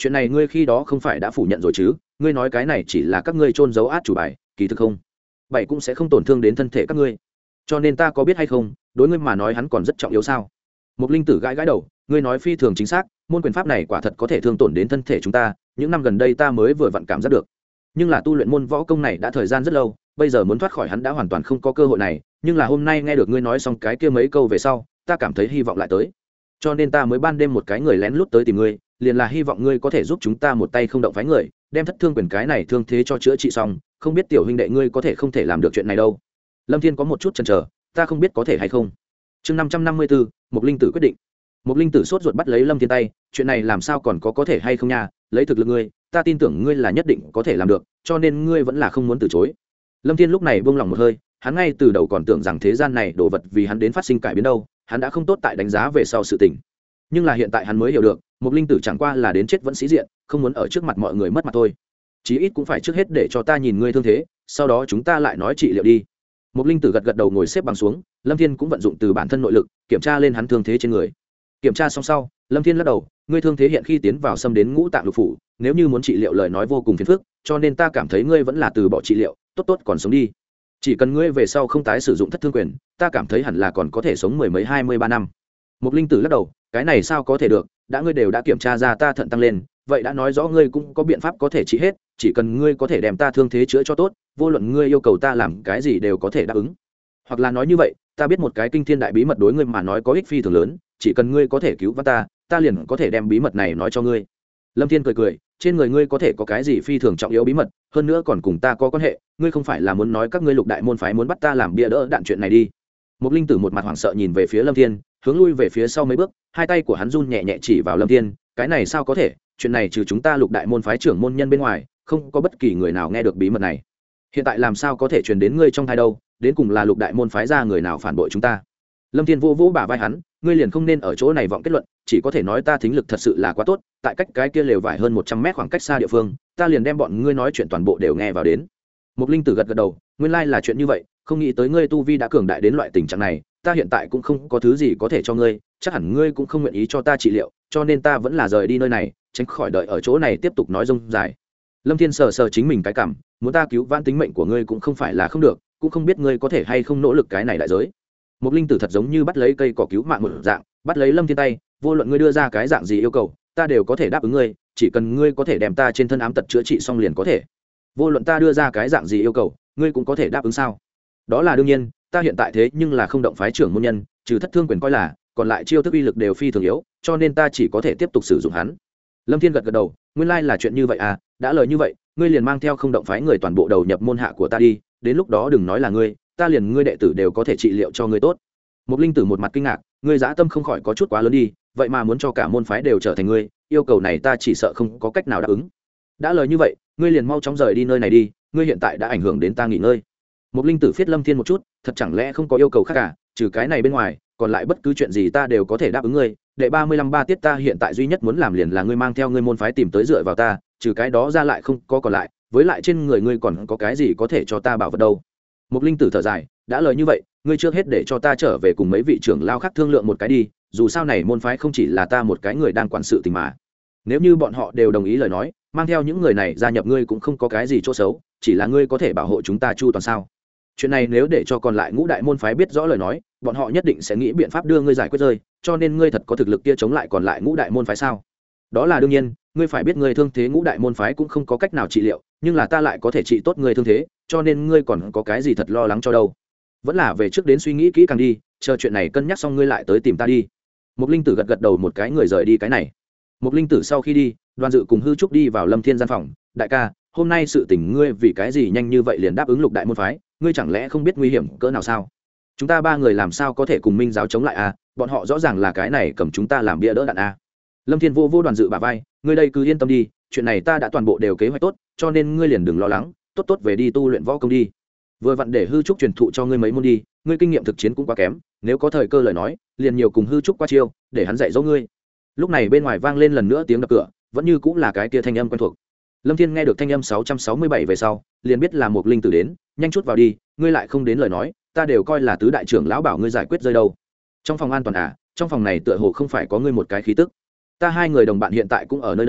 chuyện này ngươi khi đó không phải đã phủ nhận rồi chứ? Ngươi nói cái này chỉ là các ngươi trôn giấu át chủ bài, kỳ thực không bảy cũng sẽ không tổn thương đến thân thể các ngươi, cho nên ta có biết hay không, đối ngươi mà nói hắn còn rất trọng yếu sao? Một linh tử gãi gãi đầu, ngươi nói phi thường chính xác, môn quyền pháp này quả thật có thể thương tổn đến thân thể chúng ta, những năm gần đây ta mới vừa vặn cảm giác được. Nhưng là tu luyện môn võ công này đã thời gian rất lâu, bây giờ muốn thoát khỏi hắn đã hoàn toàn không có cơ hội này, nhưng là hôm nay nghe được ngươi nói xong cái kia mấy câu về sau, ta cảm thấy hy vọng lại tới. Cho nên ta mới ban đêm một cái người lén lút tới tìm ngươi, liền là hy vọng ngươi có thể giúp chúng ta một tay không động phái người, đem thất thương quyền cái này thương thế cho chữa trị xong, không biết tiểu huynh đệ ngươi có thể không thể làm được chuyện này đâu. Lâm Thiên có một chút chần chờ, ta không biết có thể hay không. Chương năm trăm năm mươi bốn, Mục Linh Tử quyết định. Mục Linh Tử sốt ruột bắt lấy Lâm Thiên tay, chuyện này làm sao còn có có thể hay không nha, lấy thực lực ngươi, ta tin tưởng ngươi là nhất định có thể làm được, cho nên ngươi vẫn là không muốn từ chối. Lâm Thiên lúc này buông lòng một hơi, hắn ngay từ đầu còn tưởng rằng thế gian này đồ vật vì hắn đến phát sinh cải biến đâu, hắn đã không tốt tại đánh giá về sau sự tình. Nhưng là hiện tại hắn mới hiểu được, Mục Linh Tử chẳng qua là đến chết vẫn sĩ diện, không muốn ở trước mặt mọi người mất mặt thôi. Chí ít cũng phải trước hết để cho ta nhìn ngươi thương thế, sau đó chúng ta lại nói trị liệu đi. Mục Linh Tử gật gật đầu ngồi xếp bằng xuống, Lâm Thiên cũng vận dụng từ bản thân nội lực kiểm tra lên hắn thương thế trên người. Kiểm tra xong sau, Lâm Thiên lắc đầu, ngươi thương thế hiện khi tiến vào xâm đến ngũ tạng lục phủ, nếu như muốn trị liệu lời nói vô cùng phiền phức, cho nên ta cảm thấy ngươi vẫn là từ bỏ trị liệu, tốt tốt còn sống đi. Chỉ cần ngươi về sau không tái sử dụng thất thương quyền, ta cảm thấy hẳn là còn có thể sống mười mấy hai mươi ba năm. Mục Linh Tử lắc đầu, cái này sao có thể được, đã ngươi đều đã kiểm tra ra ta thận tăng lên, vậy đã nói rõ ngươi cũng có biện pháp có thể trị hết, chỉ cần ngươi có thể đem ta thương thế chữa cho tốt, vô luận ngươi yêu cầu ta làm cái gì đều có thể đáp ứng. Hoặc là nói như vậy, ta biết một cái kinh thiên đại bí mật đối ngươi mà nói có ích phi thường lớn, chỉ cần ngươi có thể cứu vãn ta, ta liền có thể đem bí mật này nói cho ngươi. Lâm Thiên cười cười, trên người ngươi có thể có cái gì phi thường trọng yếu bí mật, hơn nữa còn cùng ta có quan hệ, ngươi không phải là muốn nói các ngươi Lục đại môn phái muốn bắt ta làm bia đỡ đạn chuyện này đi. Một linh tử một mặt hoảng sợ nhìn về phía Lâm Thiên, hướng lui về phía sau mấy bước, hai tay của hắn run nhẹ nhẹ chỉ vào Lâm Thiên, cái này sao có thể, chuyện này trừ chúng ta Lục đại môn phái trưởng môn nhân bên ngoài, không có bất kỳ người nào nghe được bí mật này. Hiện tại làm sao có thể truyền đến ngươi trong thai đâu, đến cùng là Lục đại môn phái ra người nào phản bội chúng ta. Lâm Thiên vô vỗ bả vai hắn, ngươi liền không nên ở chỗ này vọng kết luận, chỉ có thể nói ta thính lực thật sự là quá tốt, tại cách cái kia lều vải hơn một trăm mét khoảng cách xa địa phương, ta liền đem bọn ngươi nói chuyện toàn bộ đều nghe vào đến. Một linh tử gật gật đầu, nguyên lai là chuyện như vậy, không nghĩ tới ngươi tu vi đã cường đại đến loại tình trạng này, ta hiện tại cũng không có thứ gì có thể cho ngươi, chắc hẳn ngươi cũng không nguyện ý cho ta trị liệu, cho nên ta vẫn là rời đi nơi này, tránh khỏi đợi ở chỗ này tiếp tục nói rông dài. Lâm Thiên sờ sờ chính mình cái cảm, muốn ta cứu vãn tính mệnh của ngươi cũng không phải là không được, cũng không biết ngươi có thể hay không nỗ lực cái này đại giới. Một linh tử thật giống như bắt lấy cây cỏ cứu mạng một dạng, bắt lấy Lâm Thiên tay, vô luận ngươi đưa ra cái dạng gì yêu cầu, ta đều có thể đáp ứng ngươi, chỉ cần ngươi có thể đem ta trên thân ám tật chữa trị xong liền có thể. Vô luận ta đưa ra cái dạng gì yêu cầu, ngươi cũng có thể đáp ứng sao? Đó là đương nhiên, ta hiện tại thế nhưng là không động phái trưởng môn nhân, trừ thất thương quyền coi là, còn lại chiêu thức uy lực đều phi thường yếu, cho nên ta chỉ có thể tiếp tục sử dụng hắn. Lâm Thiên gật gật đầu, nguyên lai là chuyện như vậy à, đã lời như vậy, ngươi liền mang theo không động phái người toàn bộ đầu nhập môn hạ của ta đi, đến lúc đó đừng nói là ngươi, ta liền ngươi đệ tử đều có thể trị liệu cho ngươi tốt. Một linh tử một mặt kinh ngạc, ngươi dã tâm không khỏi có chút quá lớn đi, vậy mà muốn cho cả môn phái đều trở thành ngươi, yêu cầu này ta chỉ sợ không có cách nào đáp ứng. Đã lời như vậy, ngươi liền mau chóng rời đi nơi này đi, ngươi hiện tại đã ảnh hưởng đến ta nghỉ ngơi. Một linh tử phiết Lâm Thiên một chút, thật chẳng lẽ không có yêu cầu khác cả, trừ cái này bên ngoài, còn lại bất cứ chuyện gì ta đều có thể đáp ứng ngươi. Đệ ba mươi lăm ba tiết ta hiện tại duy nhất muốn làm liền là ngươi mang theo ngươi môn phái tìm tới dựa vào ta, trừ cái đó ra lại không có còn lại, với lại trên người ngươi còn có cái gì có thể cho ta bảo vật đâu. Một linh tử thở dài, đã lời như vậy, ngươi trước hết để cho ta trở về cùng mấy vị trưởng lao khác thương lượng một cái đi, dù sao này môn phái không chỉ là ta một cái người đang quản sự tình mà. Nếu như bọn họ đều đồng ý lời nói, mang theo những người này gia nhập ngươi cũng không có cái gì chỗ xấu, chỉ là ngươi có thể bảo hộ chúng ta chu toàn sao? Chuyện này nếu để cho còn lại ngũ đại môn phái biết rõ lời nói, bọn họ nhất định sẽ nghĩ biện pháp đưa ngươi giải quyết rơi, cho nên ngươi thật có thực lực kia chống lại còn lại ngũ đại môn phái sao? Đó là đương nhiên, ngươi phải biết ngươi thương thế ngũ đại môn phái cũng không có cách nào trị liệu, nhưng là ta lại có thể trị tốt ngươi thương thế, cho nên ngươi còn có cái gì thật lo lắng cho đâu. Vẫn là về trước đến suy nghĩ kỹ càng đi, chờ chuyện này cân nhắc xong ngươi lại tới tìm ta đi. Một linh tử gật gật đầu một cái người rời đi cái này. Một linh tử sau khi đi, Đoàn Dự cùng Hư Trúc đi vào Lâm Thiên gian phòng, đại ca, hôm nay sự tình ngươi vì cái gì nhanh như vậy liền đáp ứng Lục đại môn phái, ngươi chẳng lẽ không biết nguy hiểm cỡ nào sao? Chúng ta ba người làm sao có thể cùng Minh giáo chống lại à, bọn họ rõ ràng là cái này cầm chúng ta làm bia đỡ đạn à. Lâm Thiên vô vô Đoàn Dự bả vai, ngươi đây cứ yên tâm đi, chuyện này ta đã toàn bộ đều kế hoạch tốt, cho nên ngươi liền đừng lo lắng, tốt tốt về đi tu luyện võ công đi. Vừa vặn để Hư Trúc truyền thụ cho ngươi mấy môn đi, ngươi kinh nghiệm thực chiến cũng quá kém, nếu có thời cơ lời nói, liền nhiều cùng Hư Trúc qua chiêu, để hắn dạy dỗ ngươi. Lúc này bên ngoài vang lên lần nữa tiếng đập cửa, vẫn như cũng là cái kia thanh âm quen thuộc. Lâm Thiên nghe được thanh âm sáu trăm sáu mươi bảy về sau, liền biết là một linh tử đến, nhanh chút vào đi, ngươi lại không đến lời nói, ta đều coi là tứ đại trưởng lão bảo ngươi giải quyết rơi đâu. Trong phòng an toàn à, trong phòng này tựa hồ không phải có ngươi một cái khí tức. Ta hai người đồng bạn hiện tại cũng ở nơi đây,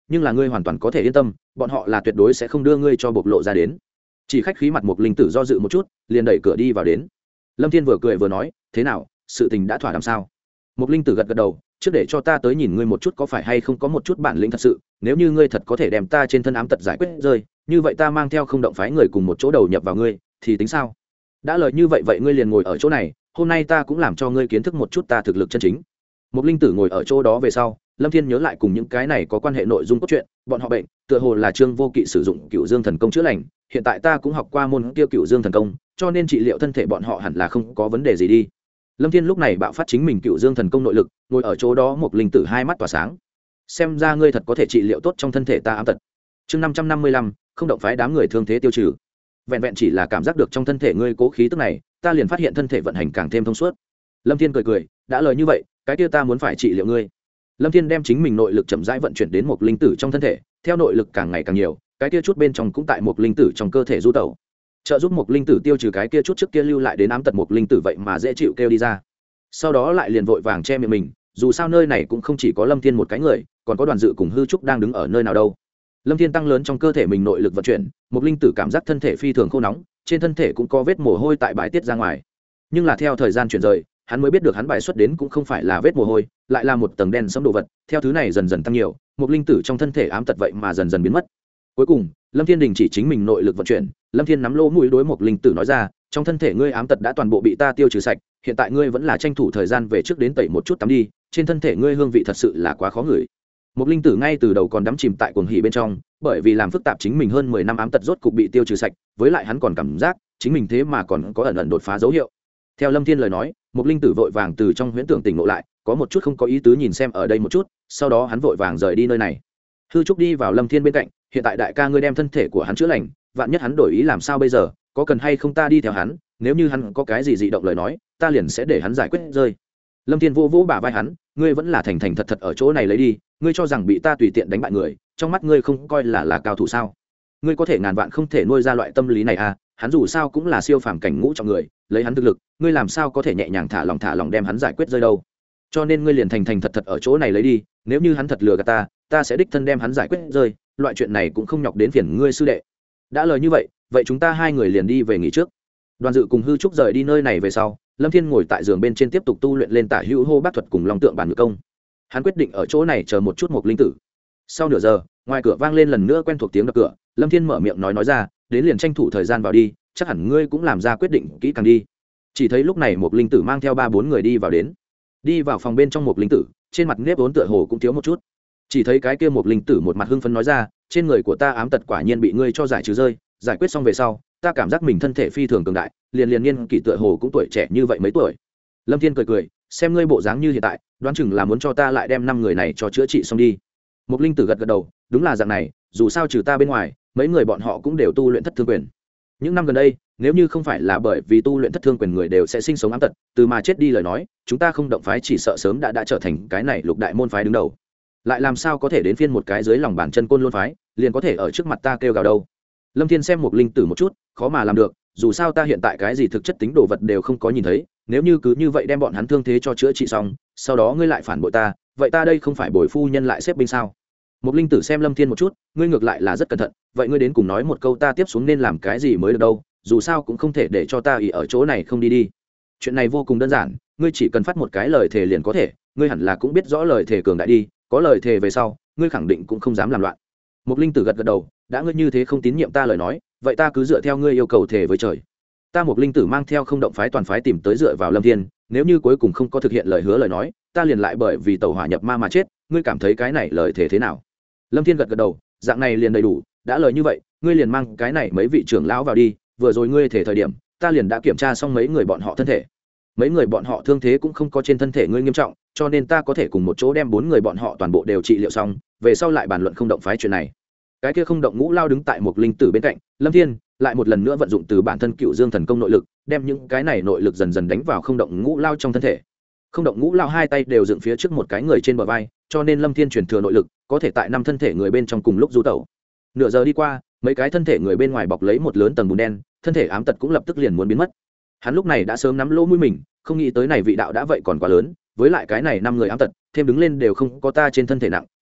nhưng là ngươi hoàn toàn có thể yên tâm, bọn họ là tuyệt đối sẽ không đưa ngươi cho bộc lộ ra đến. Chỉ khách khí mặt Mục Linh Tử do dự một chút, liền đẩy cửa đi vào đến. Lâm Thiên vừa cười vừa nói, thế nào, sự tình đã thỏa đàm sao? Mục Linh Tử gật gật đầu, trước để cho ta tới nhìn ngươi một chút có phải hay không có một chút bản lĩnh thật sự, nếu như ngươi thật có thể đem ta trên thân ám tật giải quyết rơi, như vậy ta mang theo không động phái người cùng một chỗ đầu nhập vào ngươi, thì tính sao? Đã lời như vậy vậy ngươi liền ngồi ở chỗ này, hôm nay ta cũng làm cho ngươi kiến thức một chút ta thực lực chân chính. Mục Linh Tử ngồi ở chỗ đó về sau, Lâm Thiên nhớ lại cùng những cái này có quan hệ nội dung cốt truyện, bọn họ bệnh, tựa hồ là Trương Vô Kỵ sử dụng Cửu Dương thần công chữa lành, hiện tại ta cũng học qua môn kia Cửu Dương thần công, cho nên trị liệu thân thể bọn họ hẳn là không có vấn đề gì đi. Lâm Thiên lúc này bạo phát chính mình Cửu Dương thần công nội lực, ngồi ở chỗ đó Mục Linh Tử hai mắt tỏa sáng. Xem ra ngươi thật có thể trị liệu tốt trong thân thể ta ám tật. Chương năm trăm năm mươi lăm, không động phái đám người thương thế tiêu trừ. Vẹn vẹn chỉ là cảm giác được trong thân thể ngươi cố khí tức này, ta liền phát hiện thân thể vận hành càng thêm thông suốt. Lâm Thiên cười cười, đã lời như vậy, cái kia ta muốn phải trị liệu ngươi. Lâm Thiên đem chính mình nội lực chậm rãi vận chuyển đến Mục Linh Tử trong thân thể, theo nội lực càng ngày càng nhiều, cái kia chút bên trong cũng tại Mục Linh Tử trong cơ thể du tẩu, trợ giúp Mục Linh Tử tiêu trừ cái kia chút trước kia lưu lại đến ám tật. Mục Linh Tử vậy mà dễ chịu kêu đi ra, sau đó lại liền vội vàng che miệng mình, dù sao nơi này cũng không chỉ có Lâm Thiên một cái người, còn có Đoàn Dự cùng Hư Trúc đang đứng ở nơi nào đâu. Lâm Thiên tăng lớn trong cơ thể mình nội lực vận chuyển, Mục Linh Tử cảm giác thân thể phi thường khô nóng, trên thân thể cũng có vết mồ hôi tại bài tiết ra ngoài, nhưng là theo thời gian chuyển rời, hắn mới biết được hắn bài xuất đến cũng không phải là vết mồ hôi, lại là một tầng đen sẫm đồ vật. Theo thứ này dần dần tăng nhiều, Mục Linh Tử trong thân thể ám tật vậy mà dần dần biến mất. Cuối cùng, Lâm Thiên đình chỉ chính mình nội lực vận chuyển, Lâm Thiên nắm lỗ mũi đối Mục Linh Tử nói ra, trong thân thể ngươi ám tật đã toàn bộ bị ta tiêu trừ sạch, hiện tại ngươi vẫn là tranh thủ thời gian về trước đến tẩy một chút tắm đi, trên thân thể ngươi hương vị thật sự là quá khó ngửi. Mục Linh Tử ngay từ đầu còn đắm chìm tại cuồng hỉ bên trong, bởi vì làm phức tạp chính mình hơn mười năm ám tật rốt cục bị tiêu trừ sạch, với lại hắn còn cảm giác chính mình thế mà còn có ẩn ẩn đột phá dấu hiệu. Theo Lâm Thiên lời nói, Mục Linh Tử vội vàng từ trong huyễn tưởng tỉnh ngộ lại, có một chút không có ý tứ nhìn xem ở đây một chút, sau đó hắn vội vàng rời đi nơi này. Hư Trúc đi vào Lâm Thiên bên cạnh, hiện tại đại ca ngươi đem thân thể của hắn chữa lành, vạn nhất hắn đổi ý làm sao bây giờ, có cần hay không ta đi theo hắn, nếu như hắn có cái gì dị động lời nói, ta liền sẽ để hắn giải quyết rơi. Lâm Thiên vô vỗ bả vai hắn, ngươi vẫn là thành thành thật thật ở chỗ này lấy đi, ngươi cho rằng bị ta tùy tiện đánh bại người, trong mắt ngươi không coi là là cao thủ sao? Ngươi có thể ngàn vạn không thể nuôi ra loại tâm lý này à, hắn dù sao cũng là siêu phàm cảnh ngũ trọng người, lấy hắn thực lực, ngươi làm sao có thể nhẹ nhàng thả lòng thả lòng đem hắn giải quyết rơi đâu. Cho nên ngươi liền thành thành thật thật ở chỗ này lấy đi, nếu như hắn thật lừa gạt ta, ta sẽ đích thân đem hắn giải quyết rơi, loại chuyện này cũng không nhọc đến phiền ngươi sư đệ. Đã lời như vậy, vậy chúng ta hai người liền đi về nghỉ trước. Đoàn Dự cùng Hư Trúc rời đi nơi này về sau, Lâm Thiên ngồi tại giường bên trên tiếp tục tu luyện lên Tả Hữu Hô Bác thuật cùng Long Tượng Bản Ngự công. Hắn quyết định ở chỗ này chờ một chút Mục Linh Tử. Sau nửa giờ, ngoài cửa vang lên lần nữa quen thuộc tiếng đập cửa, Lâm Thiên mở miệng nói nói ra, đến liền tranh thủ thời gian vào đi, chắc hẳn ngươi cũng làm ra quyết định kỹ càng đi. Chỉ thấy lúc này Mục Linh Tử mang theo ba bốn người đi vào đến. Đi vào phòng bên trong Mục Linh Tử, trên mặt nếp vốn tựa hồ cũng thiếu một chút. Chỉ thấy cái kia Mục Linh Tử một mặt hưng phấn nói ra, trên người của ta ám tật quả nhiên bị ngươi cho giải trừ rơi, giải quyết xong về sau, ta cảm giác mình thân thể phi thường cường đại, liền liền niên kỷ tựa hồ cũng tuổi trẻ như vậy mấy tuổi. Lâm Thiên cười cười, xem ngươi bộ dáng như hiện tại, đoán chừng là muốn cho ta lại đem năm người này cho chữa trị xong đi. Mục Linh Tử gật gật đầu, đúng là dạng này, dù sao trừ ta bên ngoài, mấy người bọn họ cũng đều tu luyện thất thương quyền. Những năm gần đây, nếu như không phải là bởi vì tu luyện thất thương quyền người đều sẽ sinh sống ám tật, từ mà chết đi lời nói, chúng ta không động phái chỉ sợ sớm đã đã trở thành cái này lục đại môn phái đứng đầu. Lại làm sao có thể đến phiên một cái dưới lòng bàn chân Côn Lôn phái, liền có thể ở trước mặt ta kêu gào đâu. Lâm Thiên xem Mục Linh Tử một chút, khó mà làm được, dù sao ta hiện tại cái gì thực chất tính đồ vật đều không có nhìn thấy, nếu như cứ như vậy đem bọn hắn thương thế cho chữa trị xong, sau đó ngươi lại phản bội ta, vậy ta đây không phải bồi phu nhân lại xếp binh sao? Mục Linh Tử xem Lâm Thiên một chút, ngươi ngược lại là rất cẩn thận, vậy ngươi đến cùng nói một câu ta tiếp xuống nên làm cái gì mới được đâu, dù sao cũng không thể để cho ta ỉ ở chỗ này không đi đi. Chuyện này vô cùng đơn giản, ngươi chỉ cần phát một cái lời thề liền có thể, ngươi hẳn là cũng biết rõ lời thề cường đại đi, có lời thề về sau, ngươi khẳng định cũng không dám làm loạn. Mục Linh Tử gật gật đầu, đã ngươi như thế không tín nhiệm ta lời nói, vậy ta cứ dựa theo ngươi yêu cầu thề với trời. Ta Mục Linh Tử mang theo không động phái toàn phái tìm tới dựa vào Lâm Thiên, nếu như cuối cùng không có thực hiện lời hứa lời nói, ta liền lại bởi vì tẩu hỏa nhập ma mà chết, ngươi cảm thấy cái này lời thề thế nào? Lâm Thiên gật gật đầu, dạng này liền đầy đủ, đã lời như vậy, ngươi liền mang cái này mấy vị trưởng lão vào đi, vừa rồi ngươi thể thời điểm, ta liền đã kiểm tra xong mấy người bọn họ thân thể. Mấy người bọn họ thương thế cũng không có trên thân thể ngươi nghiêm trọng, cho nên ta có thể cùng một chỗ đem bốn người bọn họ toàn bộ đều trị liệu xong, về sau lại bàn luận không động phái chuyện này. Cái kia không động ngũ lao đứng tại Mục Linh Tử bên cạnh, Lâm Thiên lại một lần nữa vận dụng từ bản thân Cựu Dương thần công nội lực, đem những cái này nội lực dần dần đánh vào không động ngũ lao trong thân thể. Không động ngũ lao hai tay đều dựng phía trước một cái người trên bờ vai, cho nên Lâm Thiên truyền thừa nội lực, có thể tại năm thân thể người bên trong cùng lúc du tẩu. Nửa giờ đi qua, mấy cái thân thể người bên ngoài bọc lấy một lớn tầng bùn đen, thân thể ám tật cũng lập tức liền muốn biến mất. Hắn lúc này đã sớm nắm lỗ mũi mình, không nghĩ tới này vị đạo đã vậy còn quá lớn, với lại cái này năm người ám tật, thêm đứng lên đều không có ta trên thân thể nặng,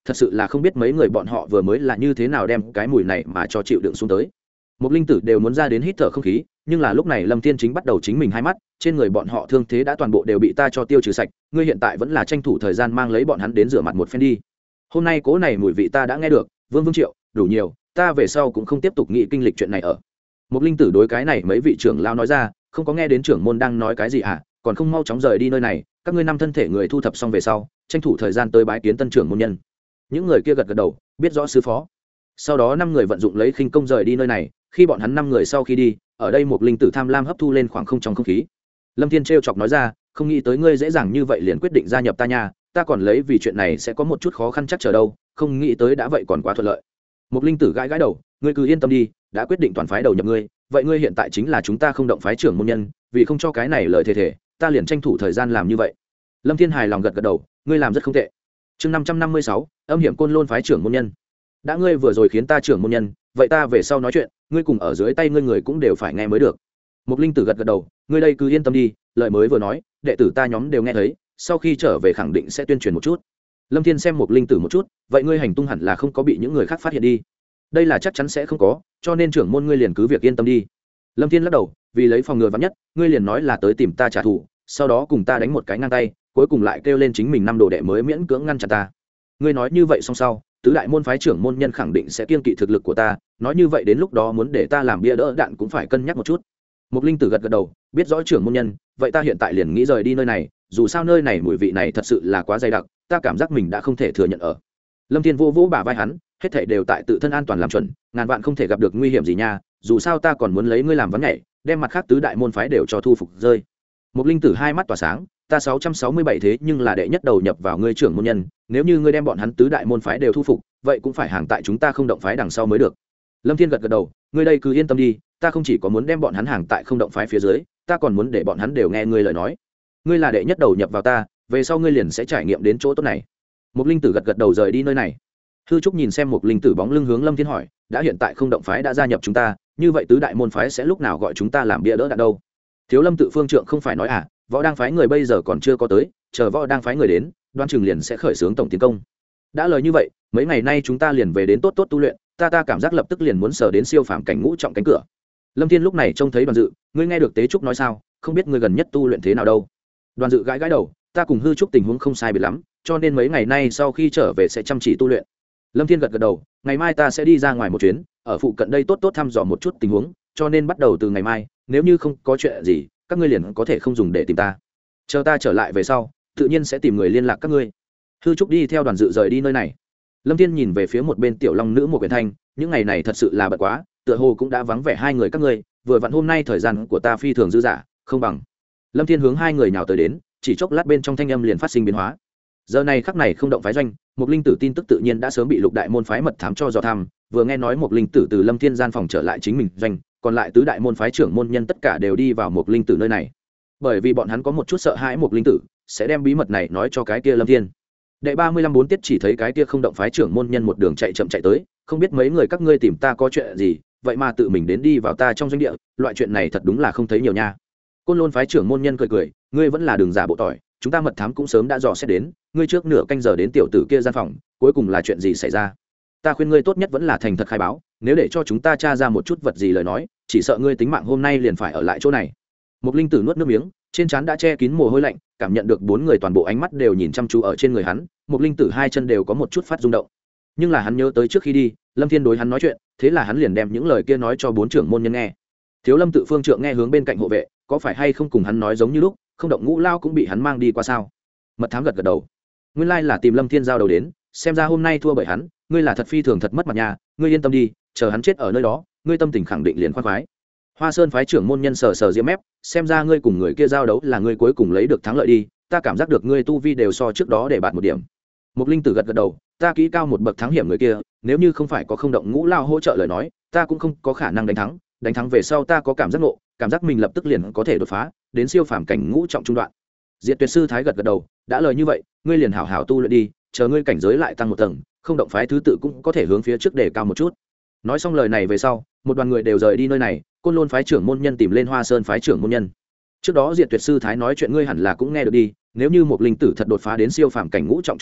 thật sự là không biết mấy người bọn họ vừa mới là như thế nào đem cái mùi này mà cho chịu đựng xuống tới. Một linh tử đều muốn ra đến hít thở không khí, nhưng là lúc này Lâm Thiên chính bắt đầu chính mình hai mắt, trên người bọn họ thương thế đã toàn bộ đều bị ta cho tiêu trừ sạch, ngươi hiện tại vẫn là tranh thủ thời gian mang lấy bọn hắn đến rửa mặt một phen đi. Hôm nay cố này mùi vị ta đã nghe được, Vương Vương Triệu, đủ nhiều, ta về sau cũng không tiếp tục nghĩ kinh lịch chuyện này ở. Một linh tử đối cái này mấy vị trưởng lao nói ra, không có nghe đến trưởng môn đang nói cái gì à, còn không mau chóng rời đi nơi này, các ngươi năm thân thể người thu thập xong về sau, tranh thủ thời gian tới bái kiến tân trưởng môn nhân. Những người kia gật gật đầu, biết rõ sư phó. Sau đó năm người vận dụng lấy khinh công rời đi nơi này, khi bọn hắn năm người sau khi đi, ở đây một linh tử tham lam hấp thu lên khoảng không trong không khí. Lâm Thiên trêu chọc nói ra, không nghĩ tới ngươi dễ dàng như vậy liền quyết định gia nhập ta nha, ta còn lấy vì chuyện này sẽ có một chút khó khăn chắc chờ đâu, không nghĩ tới đã vậy còn quá thuận lợi. Một linh tử gãi gãi đầu, ngươi cứ yên tâm đi, đã quyết định toàn phái đầu nhập ngươi, vậy ngươi hiện tại chính là chúng ta không động phái trưởng môn nhân, vì không cho cái này lời thề thể, ta liền tranh thủ thời gian làm như vậy. Lâm Thiên hài lòng gật gật đầu, ngươi làm rất không tệ. Chương năm trăm năm mươi sáu, âm hiểm côn lôn phái trưởng môn nhân. Đã ngươi vừa rồi khiến ta trưởng môn nhân, vậy ta về sau nói chuyện, ngươi cùng ở dưới tay ngươi người cũng đều phải nghe mới được. Một linh tử gật gật đầu, ngươi đây cứ yên tâm đi, lời mới vừa nói, đệ tử ta nhóm đều nghe thấy, sau khi trở về khẳng định sẽ tuyên truyền một chút. Lâm Thiên xem một linh tử một chút, vậy ngươi hành tung hẳn là không có bị những người khác phát hiện đi. Đây là chắc chắn sẽ không có, cho nên trưởng môn ngươi liền cứ việc yên tâm đi. Lâm Thiên lắc đầu, vì lấy phòng ngừa vắn nhất, ngươi liền nói là tới tìm ta trả thù, sau đó cùng ta đánh một cái ngang tay, cuối cùng lại kêu lên chính mình năm đồ đệ mới miễn cưỡng ngăn chặn ta. Ngươi nói như vậy xong sau, tứ đại môn phái trưởng môn nhân khẳng định sẽ kiêng kỵ thực lực của ta, nói như vậy đến lúc đó muốn để ta làm bia đỡ đạn cũng phải cân nhắc một chút. Một linh tử gật gật đầu, biết rõ trưởng môn nhân, vậy ta hiện tại liền nghĩ rời đi nơi này, dù sao nơi này mùi vị này thật sự là quá dày đặc, ta cảm giác mình đã không thể thừa nhận ở. Lâm Thiên vô vỗ bả vai hắn, hết thảy đều tại tự thân an toàn làm chuẩn, ngàn vạn không thể gặp được nguy hiểm gì nha, dù sao ta còn muốn lấy ngươi làm ván nhảy, đem mặt khác tứ đại môn phái đều cho thu phục rơi. Một linh tử hai mắt tỏa sáng, ta sáu trăm sáu mươi bảy thế nhưng là đệ nhất đầu nhập vào ngươi trưởng môn nhân, nếu như ngươi đem bọn hắn tứ đại môn phái đều thu phục, vậy cũng phải hàng tại chúng ta không động phái đằng sau mới được. Lâm Thiên gật gật đầu, ngươi đây cứ yên tâm đi, ta không chỉ có muốn đem bọn hắn hàng tại không động phái phía dưới, ta còn muốn để bọn hắn đều nghe ngươi lời nói. Ngươi là đệ nhất đầu nhập vào ta, về sau ngươi liền sẽ trải nghiệm đến chỗ tốt này. Một linh tử gật gật đầu rời đi nơi này. Hư Trúc nhìn xem một linh tử bóng lưng hướng Lâm Thiên hỏi, đã hiện tại không động phái đã gia nhập chúng ta, như vậy tứ đại môn phái sẽ lúc nào gọi chúng ta làm bia đỡ đạn đâu? Thiếu Lâm tự phương trượng không phải nói à, võ đang phái người bây giờ còn chưa có tới, chờ võ đang phái người đến, đoan chừng liền sẽ khởi xướng tổng tiến công. Đã lời như vậy, mấy ngày nay chúng ta liền về đến tốt tốt tu luyện, ta ta cảm giác lập tức liền muốn sờ đến siêu phàm cảnh ngũ trọng cánh cửa. Lâm Thiên lúc này trông thấy Đoàn Dự, ngươi nghe được Tế Trúc nói sao, không biết ngươi gần nhất tu luyện thế nào đâu? Đoàn Dự gãi gãi đầu, ta cùng Hư Trúc tình huống không sai biệt lắm, cho nên mấy ngày nay sau khi trở về sẽ chăm chỉ tu luyện. Lâm Thiên gật gật đầu, ngày mai ta sẽ đi ra ngoài một chuyến, ở phụ cận đây tốt tốt thăm dò một chút tình huống, cho nên bắt đầu từ ngày mai, nếu như không có chuyện gì, các ngươi liền có thể không dùng để tìm ta. Chờ ta trở lại về sau, tự nhiên sẽ tìm người liên lạc các ngươi. Hư Trúc đi theo Đoàn Dự rời đi nơi này. Lâm Thiên nhìn về phía một bên tiểu long nữ một quyển thanh, những ngày này thật sự là bận quá, tựa hồ cũng đã vắng vẻ hai người các ngươi, vừa vặn hôm nay thời gian của ta phi thường dư dả, không bằng. Lâm Thiên hướng hai người nhào tới đến, chỉ chốc lát bên trong thanh âm liền phát sinh biến hóa. Giờ này khắc này không động phái doanh, một linh tử tin tức tự nhiên đã sớm bị lục đại môn phái mật thám cho dò thăm, vừa nghe nói một linh tử từ Lâm Thiên gian phòng trở lại chính mình doanh, còn lại tứ đại môn phái trưởng môn nhân tất cả đều đi vào một linh tử nơi này, bởi vì bọn hắn có một chút sợ hãi một linh tử sẽ đem bí mật này nói cho cái kia Lâm Thiên. Đệ ba mươi lăm bốn tiết chỉ thấy cái kia không động phái trưởng môn nhân một đường chạy chậm chạy tới, không biết mấy người các ngươi tìm ta có chuyện gì, vậy mà tự mình đến đi vào ta trong doanh địa, loại chuyện này thật đúng là không thấy nhiều nha. Côn Lôn phái trưởng môn nhân cười cười, ngươi vẫn là đường giả bộ tỏi, chúng ta mật thám cũng sớm đã dò xét đến, ngươi trước nửa canh giờ đến tiểu tử kia gian phòng, cuối cùng là chuyện gì xảy ra? Ta khuyên ngươi tốt nhất vẫn là thành thật khai báo, nếu để cho chúng ta tra ra một chút vật gì lời nói, chỉ sợ ngươi tính mạng hôm nay liền phải ở lại chỗ này. Một linh tử nuốt nước miếng, trên trán đã che kín mồ hôi lạnh, cảm nhận được bốn người toàn bộ ánh mắt đều nhìn chăm chú ở trên người hắn, một linh tử hai chân đều có một chút phát rung động. Nhưng là hắn nhớ tới trước khi đi, Lâm Thiên đối hắn nói chuyện, thế là hắn liền đem những lời kia nói cho bốn trưởng môn nhân nghe. Thiếu Lâm tự phương trượng nghe hướng bên cạnh hộ vệ, có phải hay không cùng hắn nói giống như lúc, không động ngũ lao cũng bị hắn mang đi qua sao? Mật thám gật gật đầu. Nguyên lai là tìm Lâm Thiên giao đầu đến, xem ra hôm nay thua bởi hắn, ngươi là thật phi thường thật mất mặt nhà, ngươi yên tâm đi, chờ hắn chết ở nơi đó, ngươi tâm tình khẳng định liền khoan khoái. Hoa Sơn phái trưởng môn nhân sờ sờ diễm mép, xem ra ngươi cùng người kia giao đấu là ngươi cuối cùng lấy được thắng lợi đi, ta cảm giác được ngươi tu vi đều so trước đó để bạt một điểm. Một linh tử gật gật đầu, ta kỹ cao một bậc thắng hiểm người kia, nếu như không phải có không động ngũ lao hỗ trợ lời nói, ta cũng không có khả năng đánh thắng, đánh thắng về sau ta có cảm giác ngộ, cảm giác mình lập tức liền có thể đột phá đến siêu phàm cảnh ngũ trọng trung đoạn. Diệt Tuyệt sư thái gật gật đầu, đã lời như vậy, ngươi liền hảo hảo tu luyện đi, chờ ngươi cảnh giới lại tăng một tầng, không động phái thứ tự cũng có thể hướng phía trước để cao một chút. Nói xong lời này về sau, một đoàn người đều rời đi nơi này, Côn Lôn phái trưởng môn nhân tìm lên Hoa Sơn phái trưởng môn nhân. Trước đó Diệt Tuyệt sư thái nói chuyện ngươi hẳn là cũng nghe được đi, nếu như một linh tử thật đột phá đến siêu phàm cảnh ngũ trọng trung đoạn,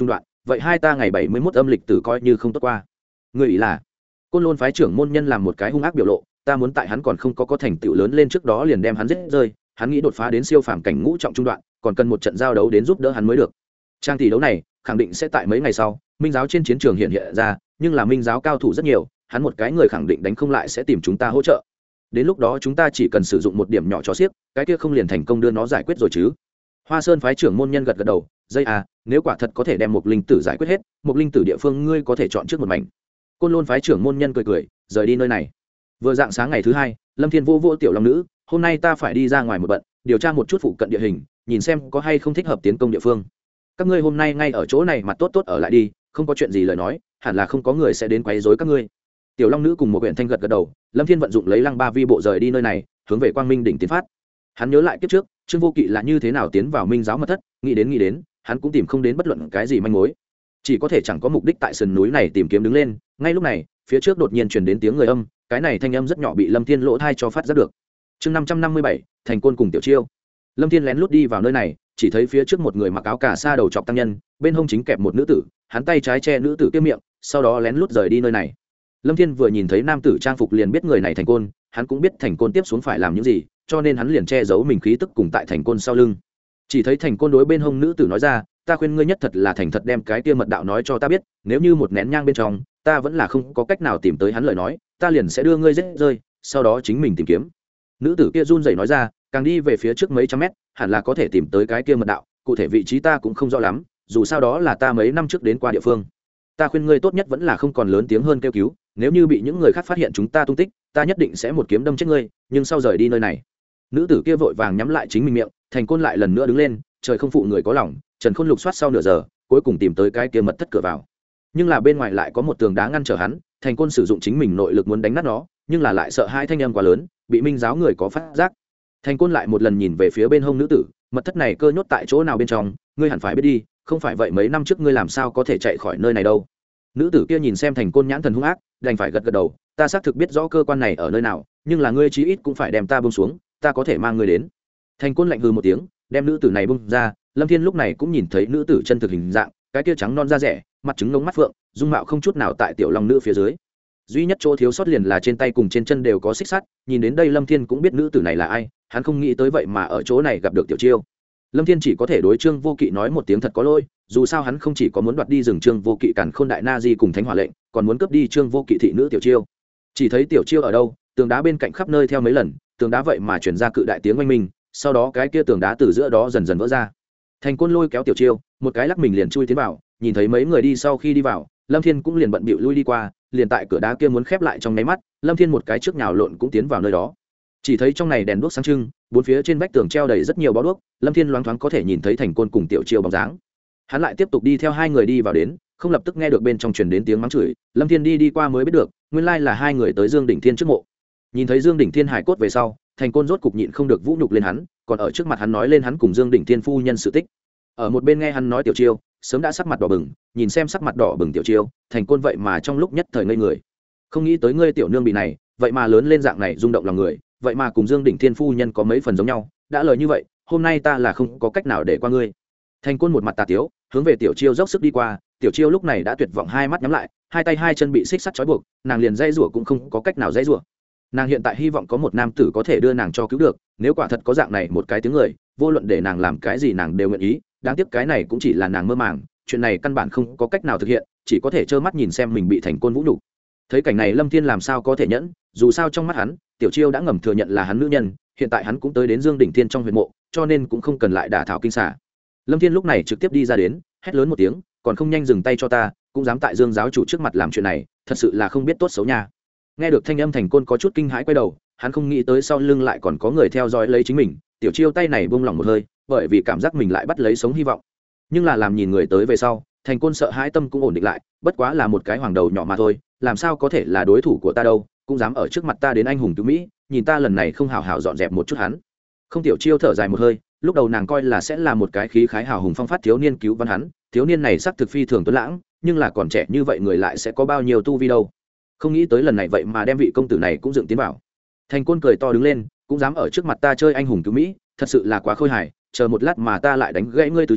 vậy hai ta ngày bảy mươi mốt âm lịch tử coi như không tốt qua. Ngươi ý là? Côn Lôn phái trưởng môn nhân làm một cái hung ác biểu lộ, ta muốn tại hắn còn không có có thành tựu lớn lên trước đó liền đem hắn giết rơi, hắn nghĩ đột phá đến siêu phàm cảnh ngũ trọng trung đoạn, còn cần một trận giao đấu đến giúp đỡ hắn mới được. Trang tỷ đấu này khẳng định sẽ tại mấy ngày sau minh giáo trên chiến trường hiện hiện ra, nhưng là minh giáo cao thủ rất nhiều, hắn một cái người khẳng định đánh không lại sẽ tìm chúng ta hỗ trợ. Đến lúc đó chúng ta chỉ cần sử dụng một điểm nhỏ cho xiếc, cái kia không liền thành công đưa nó giải quyết rồi chứ? Hoa Sơn phái trưởng môn nhân gật gật đầu, dây à, nếu quả thật có thể đem một linh tử giải quyết hết, một linh tử địa phương ngươi có thể chọn trước một mảnh. Côn Lôn phái trưởng môn nhân cười cười, rời đi nơi này. Vừa dạng sáng ngày thứ hai, Lâm Thiên vô vô tiểu long nữ, hôm nay ta phải đi ra ngoài một bận, điều tra một chút phụ cận địa hình, nhìn xem có hay không thích hợp tiến công địa phương. Các ngươi hôm nay ngay ở chỗ này mặt tốt tốt ở lại đi, không có chuyện gì lời nói, hẳn là không có người sẽ đến quấy rối các ngươi. Tiểu long nữ cùng một huyện thanh gật gật đầu. Lâm Thiên vận dụng lấy lăng ba vi bộ rời đi nơi này, hướng về Quang Minh đỉnh tiến phát. Hắn nhớ lại kiếp trước Trương Vô Kỵ là như thế nào tiến vào minh giáo mật thất, nghĩ đến nghĩ đến hắn cũng tìm không đến bất luận cái gì manh mối, chỉ có thể chẳng có mục đích tại sườn núi này tìm kiếm đứng lên. Ngay lúc này phía trước đột nhiên truyền đến tiếng người âm, cái này thanh âm rất nhỏ bị Lâm Thiên lỗ thai cho phát giác được. Chương năm trăm năm mươi bảy, Thành Côn cùng Tiểu Chiêu. Lâm Thiên lén lút đi vào nơi này, chỉ thấy phía trước một người mặc áo cà sa đầu trọc tăng nhân, bên hông chính kẹp một nữ tử, hắn tay trái che nữ tử kia miệng, sau đó lén lút rời đi nơi này. Lâm Thiên vừa nhìn thấy nam tử trang phục liền biết người này Thành Côn, hắn cũng biết Thành Côn tiếp xuống phải làm những gì, cho nên hắn liền che giấu mình khí tức cùng tại Thành Côn sau lưng. Chỉ thấy Thành Côn đối bên hông nữ tử nói ra, ta khuyên ngươi nhất thật là thành thật đem cái kia mật đạo nói cho ta biết, nếu như một nén nhang bên trong ta vẫn là không có cách nào tìm tới hắn lời nói, ta liền sẽ đưa ngươi giết rơi, sau đó chính mình tìm kiếm. Nữ tử kia run rẩy nói ra, càng đi về phía trước mấy trăm mét hẳn là có thể tìm tới cái kia mật đạo, cụ thể vị trí ta cũng không rõ lắm, dù sao đó là ta mấy năm trước đến qua địa phương. Ta khuyên ngươi tốt nhất vẫn là không còn lớn tiếng hơn kêu cứu, nếu như bị những người khác phát hiện chúng ta tung tích, ta nhất định sẽ một kiếm đâm chết ngươi, nhưng sau rời đi nơi này. Nữ tử kia vội vàng nhắm lại chính mình miệng. Thành Côn lại lần nữa đứng lên, trời không phụ người có lòng, Trần Khôn lục soát sau nửa giờ cuối cùng tìm tới cái kia mật thất cửa vào, nhưng là bên ngoài lại có một tường đá ngăn trở hắn. Thành Côn sử dụng chính mình nội lực muốn đánh nát nó, nhưng là lại sợ hai thanh âm quá lớn bị minh giáo người có phát giác. Thành Côn lại một lần nhìn về phía bên hông nữ tử, mật thất này cơ nhốt tại chỗ nào bên trong, ngươi hẳn phải biết đi, không phải vậy mấy năm trước ngươi làm sao có thể chạy khỏi nơi này đâu. Nữ tử kia nhìn xem Thành Côn nhãn thần hung ác, đành phải gật gật đầu, ta xác thực biết rõ cơ quan này ở nơi nào, nhưng là ngươi chí ít cũng phải đem ta buông xuống, ta có thể mang ngươi đến. Thành Côn lạnh hừ một tiếng, đem nữ tử này bung ra. Lâm Thiên lúc này cũng nhìn thấy nữ tử chân thực hình dạng, cái kia trắng non da rẻ, mặt trứng ngống mắt phượng, dung mạo không chút nào tại tiểu long nữ phía dưới. Duy nhất chỗ thiếu sót liền là trên tay cùng trên chân đều có xích sắt. Nhìn đến đây Lâm Thiên cũng biết nữ tử này là ai, hắn không nghĩ tới vậy mà ở chỗ này gặp được Tiểu Chiêu. Lâm Thiên chỉ có thể đối Trương Vô Kỵ nói một tiếng thật có lỗi, dù sao hắn không chỉ có muốn đoạt đi rừng Trương Vô Kỵ Càn Khôn Đại Na Di cùng Thánh Hỏa lệnh, còn muốn cướp đi Trương Vô Kỵ thị nữ Tiểu Chiêu. Chỉ thấy Tiểu Chiêu ở đâu, tường đá bên cạnh khắp nơi theo mấy lần, tường đá vậy mà truyền ra cự đại tiếng oanh minh, sau đó cái kia tường đá từ giữa đó dần dần vỡ ra. Thành Côn lôi kéo Tiểu Chiêu, một cái lắc mình liền chui tiến vào, nhìn thấy mấy người đi sau khi đi vào, Lâm Thiên cũng liền bận bịu lui đi qua, liền tại cửa đá kia muốn khép lại trong nháy mắt, Lâm Thiên một cái trước nhào lộn cũng tiến vào nơi đó. Chỉ thấy trong này đèn đuốc sáng trưng, bốn phía trên vách tường treo đầy rất nhiều bó đuốc, Lâm Thiên loáng thoáng có thể nhìn thấy Thành Côn cùng Tiểu Chiêu bóng dáng. Hắn lại tiếp tục đi theo hai người đi vào đến, không lập tức nghe được bên trong truyền đến tiếng mắng chửi, Lâm Thiên đi đi qua mới biết được, nguyên lai là hai người tới Dương Đỉnh Thiên trước mộ. Nhìn thấy Dương Đỉnh Thiên hải cốt về sau, Thành Côn rốt cục nhịn không được vũ nhục lên hắn, còn ở trước mặt hắn nói lên hắn cùng Dương Đỉnh Thiên phu nhân sự tích. Ở một bên nghe hắn nói Tiểu Chiêu, sớm đã sắc mặt đỏ bừng, nhìn xem sắc mặt đỏ bừng Tiểu Chiêu, Thành Côn vậy mà trong lúc nhất thời ngây người. Không nghĩ tới ngươi tiểu nương bị này, vậy mà lớn lên dạng này rung động lòng người, vậy mà cùng Dương Đỉnh Thiên phu nhân có mấy phần giống nhau, đã lời như vậy, hôm nay ta là không có cách nào để qua ngươi. Thành Côn một mặt tà tiếu, hướng về Tiểu Chiêu dốc sức đi qua. Tiểu Chiêu lúc này đã tuyệt vọng, hai mắt nhắm lại, hai tay hai chân bị xích sắt trói buộc, nàng liền dây rủa cũng không có cách nào dây rủa. Nàng hiện tại hy vọng có một nam tử có thể đưa nàng cho cứu được, nếu quả thật có dạng này một cái tiếng người, vô luận để nàng làm cái gì nàng đều nguyện ý. Đáng tiếc cái này cũng chỉ là nàng mơ màng, chuyện này căn bản không có cách nào thực hiện, chỉ có thể trơ mắt nhìn xem mình bị Thành Côn vũ nhục. Thấy cảnh này Lâm Thiên làm sao có thể nhẫn, dù sao trong mắt hắn, Tiểu Chiêu đã ngầm thừa nhận là hắn nữ nhân, hiện tại hắn cũng tới đến Dương Đỉnh Thiên trong huyệt mộ, cho nên cũng không cần lại đả thảo kinh xả. Lâm Thiên lúc này trực tiếp đi ra đến, hét lớn một tiếng, còn không nhanh dừng tay cho ta, cũng dám tại Dương giáo chủ trước mặt làm chuyện này, thật sự là không biết tốt xấu nha. Nghe được thanh âm Thành Côn có chút kinh hãi quay đầu, hắn không nghĩ tới sau lưng lại còn có người theo dõi lấy chính mình. Tiểu Chiêu tay này buông lỏng một hơi, bởi vì cảm giác mình lại bắt lấy sống hy vọng, nhưng là làm nhìn người tới về sau, Thành Côn sợ hãi tâm cũng ổn định lại, bất quá là một cái hoàng đầu nhỏ mà thôi, làm sao có thể là đối thủ của ta đâu, cũng dám ở trước mặt ta đến anh hùng cứu mỹ, nhìn ta lần này không hào hào dọn dẹp một chút hắn. Không. Tiểu Chiêu thở dài một hơi, lúc đầu nàng coi là sẽ là một cái khí khái hào hùng phong phát thiếu niên cứu văn hắn, thiếu niên này sắc thực phi thường tuấn lãng, nhưng là còn trẻ như vậy người lại sẽ có bao nhiêu tu vi đâu, không nghĩ tới lần này vậy mà đem vị công tử này cũng dựng tiến vào. Thành Côn cười to đứng lên, cũng dám ở trước mặt ta chơi anh hùng cứu mỹ, thật sự là quá khôi hài, chờ một lát mà ta lại đánh gãy ngươi tứ chi,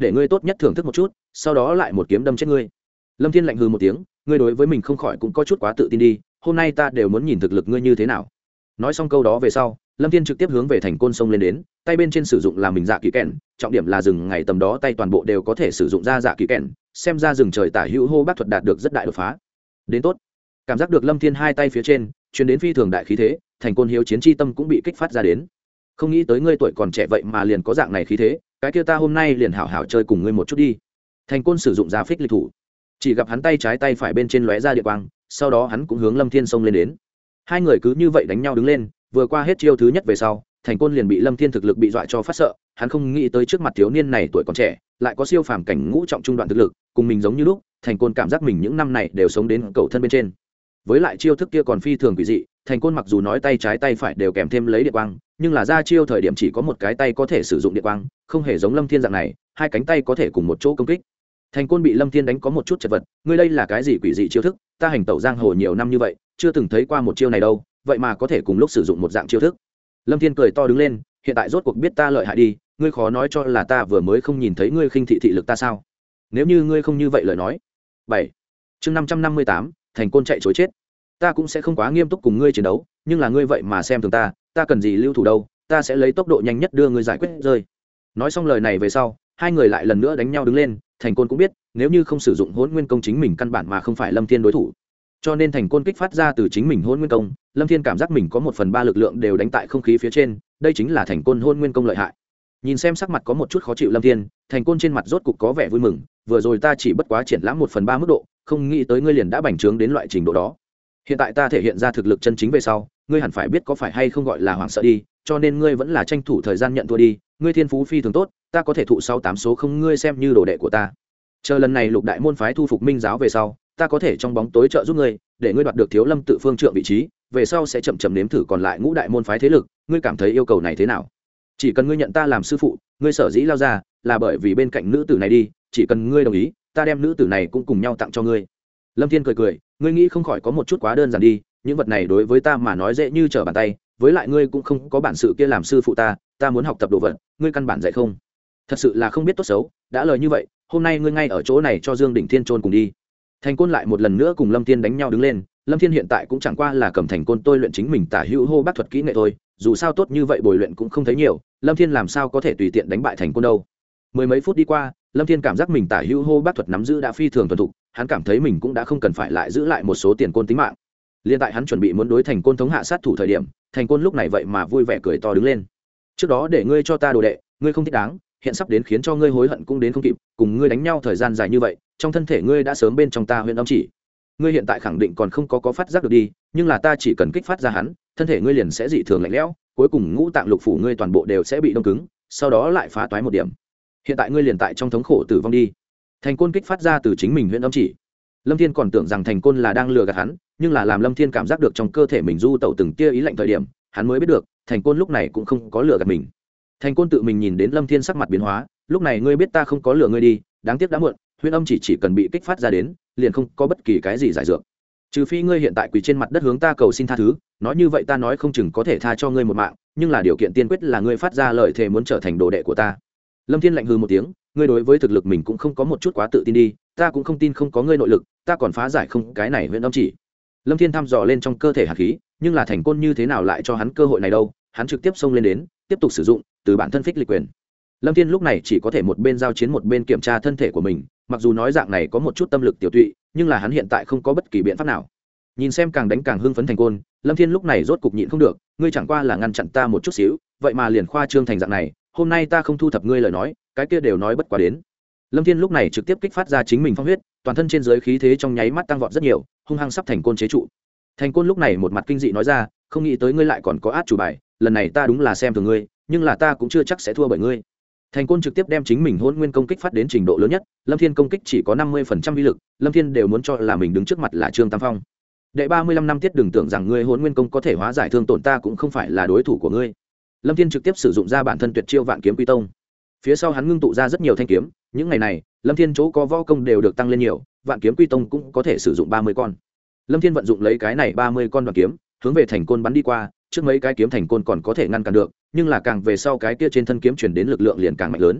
để ngươi tốt nhất thưởng thức một chút, sau đó lại một kiếm đâm chết ngươi. Lâm Thiên lạnh hừ một tiếng, ngươi đối với mình không khỏi cũng có chút quá tự tin đi, hôm nay ta đều muốn nhìn thực lực ngươi như thế nào. Nói xong câu đó về sau, Lâm Thiên trực tiếp hướng về thành côn sông lên đến, tay bên trên sử dụng là mình dạ kỳ kèn, trọng điểm là rừng ngày tầm đó tay toàn bộ đều có thể sử dụng ra dạ kỳ kèn, xem ra rừng trời tả hữu hô bác thuật đạt được rất đại đột phá. Đến tốt. Cảm giác được Lâm Thiên hai tay phía trên truyền đến phi thường đại khí thế, thành côn hiếu chiến chi tâm cũng bị kích phát ra đến. Không nghĩ tới ngươi tuổi còn trẻ vậy mà liền có dạng này khí thế, cái kia ta hôm nay liền hảo hảo chơi cùng ngươi một chút đi. Thành côn sử dụng ra phích lịch thủ, chỉ gặp hắn tay trái tay phải bên trên lóe ra điện quang, sau đó hắn cũng hướng Lâm Thiên xông lên đến. Hai người cứ như vậy đánh nhau đứng lên, vừa qua hết chiêu thứ nhất về sau, thành côn liền bị Lâm Thiên thực lực bị dọa cho phát sợ, hắn không nghĩ tới trước mặt thiếu niên này tuổi còn trẻ lại có siêu phàm cảnh ngũ trọng trung đoạn thực lực, cùng mình giống như lúc, thành côn cảm giác mình những năm này đều sống đến cầu thân bên trên. Với lại chiêu thức kia còn phi thường quỷ dị, thành côn mặc dù nói tay trái tay phải đều kèm thêm lấy điện quang, nhưng là ra chiêu thời điểm chỉ có một cái tay có thể sử dụng điện quang, không hề giống Lâm Thiên dạng này hai cánh tay có thể cùng một chỗ công kích. Thành côn bị Lâm Thiên đánh có một chút chật vật, ngươi đây là cái gì quỷ dị chiêu thức, ta hành tẩu giang hồ nhiều năm như vậy chưa từng thấy qua một chiêu này đâu, vậy mà có thể cùng lúc sử dụng một dạng chiêu thức. Lâm Thiên cười to đứng lên, hiện tại rốt cuộc biết ta lợi hại đi, ngươi khó nói cho là ta vừa mới không nhìn thấy ngươi khinh thị thị lực ta sao? Nếu như ngươi không như vậy lời nói. bảy. Chương năm trăm năm mươi tám, thành côn chạy trối chết. Ta cũng sẽ không quá nghiêm túc cùng ngươi chiến đấu, nhưng là ngươi vậy mà xem thường ta, ta cần gì lưu thủ đâu, ta sẽ lấy tốc độ nhanh nhất đưa ngươi giải quyết rơi. Nói xong lời này về sau, hai người lại lần nữa đánh nhau đứng lên, thành côn cũng biết, nếu như không sử dụng Hỗn Nguyên công chính mình căn bản mà không phải Lâm Thiên đối thủ. Cho nên thành côn kích phát ra từ chính mình Hỗn Nguyên công, Lâm Thiên cảm giác mình có một phần ba lực lượng đều đánh tại không khí phía trên, đây chính là thành côn Hỗn Nguyên công lợi hại. Nhìn xem sắc mặt có một chút khó chịu Lâm Thiên, thành côn trên mặt rốt cục có vẻ vui mừng, vừa rồi ta chỉ bất quá triển lãm một phần ba mức độ, không nghĩ tới ngươi liền đã bành trướng đến loại trình độ đó. Hiện tại ta thể hiện ra thực lực chân chính về sau, ngươi hẳn phải biết có phải hay không gọi là hoảng sợ đi, cho nên ngươi vẫn là tranh thủ thời gian nhận thua đi, ngươi thiên phú phi thường tốt, ta có thể thụ sau tám số không ngươi xem như đồ đệ của ta. Chờ lần này Lục đại môn phái thu phục Minh giáo về sau, ta có thể trong bóng tối trợ giúp ngươi, để ngươi đoạt được Thiếu Lâm tự phương trượng vị trí, về sau sẽ chậm chậm nếm thử còn lại ngũ đại môn phái thế lực, ngươi cảm thấy yêu cầu này thế nào? Chỉ cần ngươi nhận ta làm sư phụ, ngươi sở dĩ lao ra, là bởi vì bên cạnh nữ tử này đi, chỉ cần ngươi đồng ý, ta đem nữ tử này cũng cùng nhau tặng cho ngươi. Lâm Thiên cười cười, ngươi nghĩ không khỏi có một chút quá đơn giản đi, những vật này đối với ta mà nói dễ như trở bàn tay, với lại ngươi cũng không có bản sự kia làm sư phụ ta, ta muốn học tập đồ vật, ngươi căn bản dạy không. Thật sự là không biết tốt xấu, đã lời như vậy, hôm nay ngươi ngay ở chỗ này cho Dương Đỉnh Thiên trôn cùng đi. Thành côn lại một lần nữa cùng Lâm Thiên đánh nhau đứng lên, Lâm Thiên hiện tại cũng chẳng qua là cầm thành côn tôi luyện chính mình tả hữu hô bác thuật kỹ nghệ thôi, dù sao tốt như vậy bồi luyện cũng không thấy nhiều, Lâm Thiên làm sao có thể tùy tiện đánh bại thành côn đâu. Mười mấy phút đi qua, Lâm Thiên cảm giác mình tả hữu hô bác thuật nắm giữ đã phi thường thuần thục, hắn cảm thấy mình cũng đã không cần phải lại giữ lại một số tiền côn tính mạng. Liên tại hắn chuẩn bị muốn đối thành côn thống hạ sát thủ thời điểm, thành côn lúc này vậy mà vui vẻ cười to đứng lên. Trước đó để ngươi cho ta đồ đệ, ngươi không thích đáng, hiện sắp đến khiến cho ngươi hối hận cũng đến không kịp, cùng ngươi đánh nhau thời gian dài như vậy, trong thân thể ngươi đã sớm bên trong ta huyền âm chỉ. Ngươi hiện tại khẳng định còn không có có phát giác được đi, nhưng là ta chỉ cần kích phát ra hắn, thân thể ngươi liền sẽ dị thường lạnh lẽo, cuối cùng ngũ tạng lục phủ ngươi toàn bộ đều sẽ bị đông cứng, sau đó lại phá toái một điểm. Hiện tại ngươi liền tại trong thống khổ tử vong đi. Thành côn kích phát ra từ chính mình huyền âm chỉ. Lâm Thiên còn tưởng rằng thành côn là đang lừa gạt hắn, nhưng là làm Lâm Thiên cảm giác được trong cơ thể mình du tẩu từng tia ý lạnh thời điểm, hắn mới biết được, thành côn lúc này cũng không có lừa gạt mình. Thành côn tự mình nhìn đến Lâm Thiên sắc mặt biến hóa, lúc này ngươi biết ta không có lừa ngươi đi, đáng tiếc đã muộn, huyền âm chỉ chỉ cần bị kích phát ra đến, liền không có bất kỳ cái gì giải dược. Trừ phi ngươi hiện tại quỳ trên mặt đất hướng ta cầu xin tha thứ, nói như vậy ta nói không chừng có thể tha cho ngươi một mạng, nhưng là điều kiện tiên quyết là ngươi phát ra lời thề muốn trở thành đồ đệ của ta. Lâm Thiên lạnh hừ một tiếng, ngươi đối với thực lực mình cũng không có một chút quá tự tin đi, ta cũng không tin không có ngươi nội lực, ta còn phá giải không cái này huyền âm chỉ. Lâm Thiên thăm dò lên trong cơ thể hàn khí, nhưng là thành côn như thế nào lại cho hắn cơ hội này đâu, hắn trực tiếp xông lên đến, tiếp tục sử dụng từ bản thân phích lịch quyền. Lâm Thiên lúc này chỉ có thể một bên giao chiến một bên kiểm tra thân thể của mình, mặc dù nói dạng này có một chút tâm lực tiểu tụy, nhưng là hắn hiện tại không có bất kỳ biện pháp nào. Nhìn xem càng đánh càng hưng phấn thành côn, Lâm Thiên lúc này rốt cục nhịn không được, ngươi chẳng qua là ngăn chặn ta một chút xíu, vậy mà liền khoa trương thành dạng này, hôm nay ta không thu thập ngươi lời nói, cái kia đều nói bất quá đến. Lâm Thiên lúc này trực tiếp kích phát ra chính mình phong huyết, toàn thân trên dưới khí thế trong nháy mắt tăng vọt rất nhiều, hung hăng sắp thành côn chế trụ. Thành côn lúc này một mặt kinh dị nói ra, không nghĩ tới ngươi lại còn có át chủ bài, lần này ta đúng là xem thường ngươi, nhưng là ta cũng chưa chắc sẽ thua bởi ngươi. Thành côn trực tiếp đem chính mình hôn nguyên công kích phát đến trình độ lớn nhất, Lâm Thiên công kích chỉ có năm mươi phần trăm uy lực, Lâm Thiên đều muốn cho là mình đứng trước mặt là Trương Tam Phong. Đệ ba mươi lăm năm tiết đừng tưởng rằng ngươi hôn nguyên công có thể hóa giải thương tổn ta cũng không phải là đối thủ của ngươi. Lâm Thiên trực tiếp sử dụng ra bản thân tuyệt chiêu Vạn Kiếm Quy Tông. Phía sau hắn ngưng tụ ra rất nhiều thanh kiếm, những ngày này, Lâm Thiên chỗ có võ công đều được tăng lên nhiều, Vạn Kiếm Quy Tông cũng có thể sử dụng ba mươi con. Lâm Thiên vận dụng lấy cái này ba mươi con đoàn kiếm, hướng về thành côn bắn đi qua, trước mấy cái kiếm thành côn còn có thể ngăn cản được, nhưng là càng về sau cái kia trên thân kiếm truyền đến lực lượng liền càng mạnh lớn.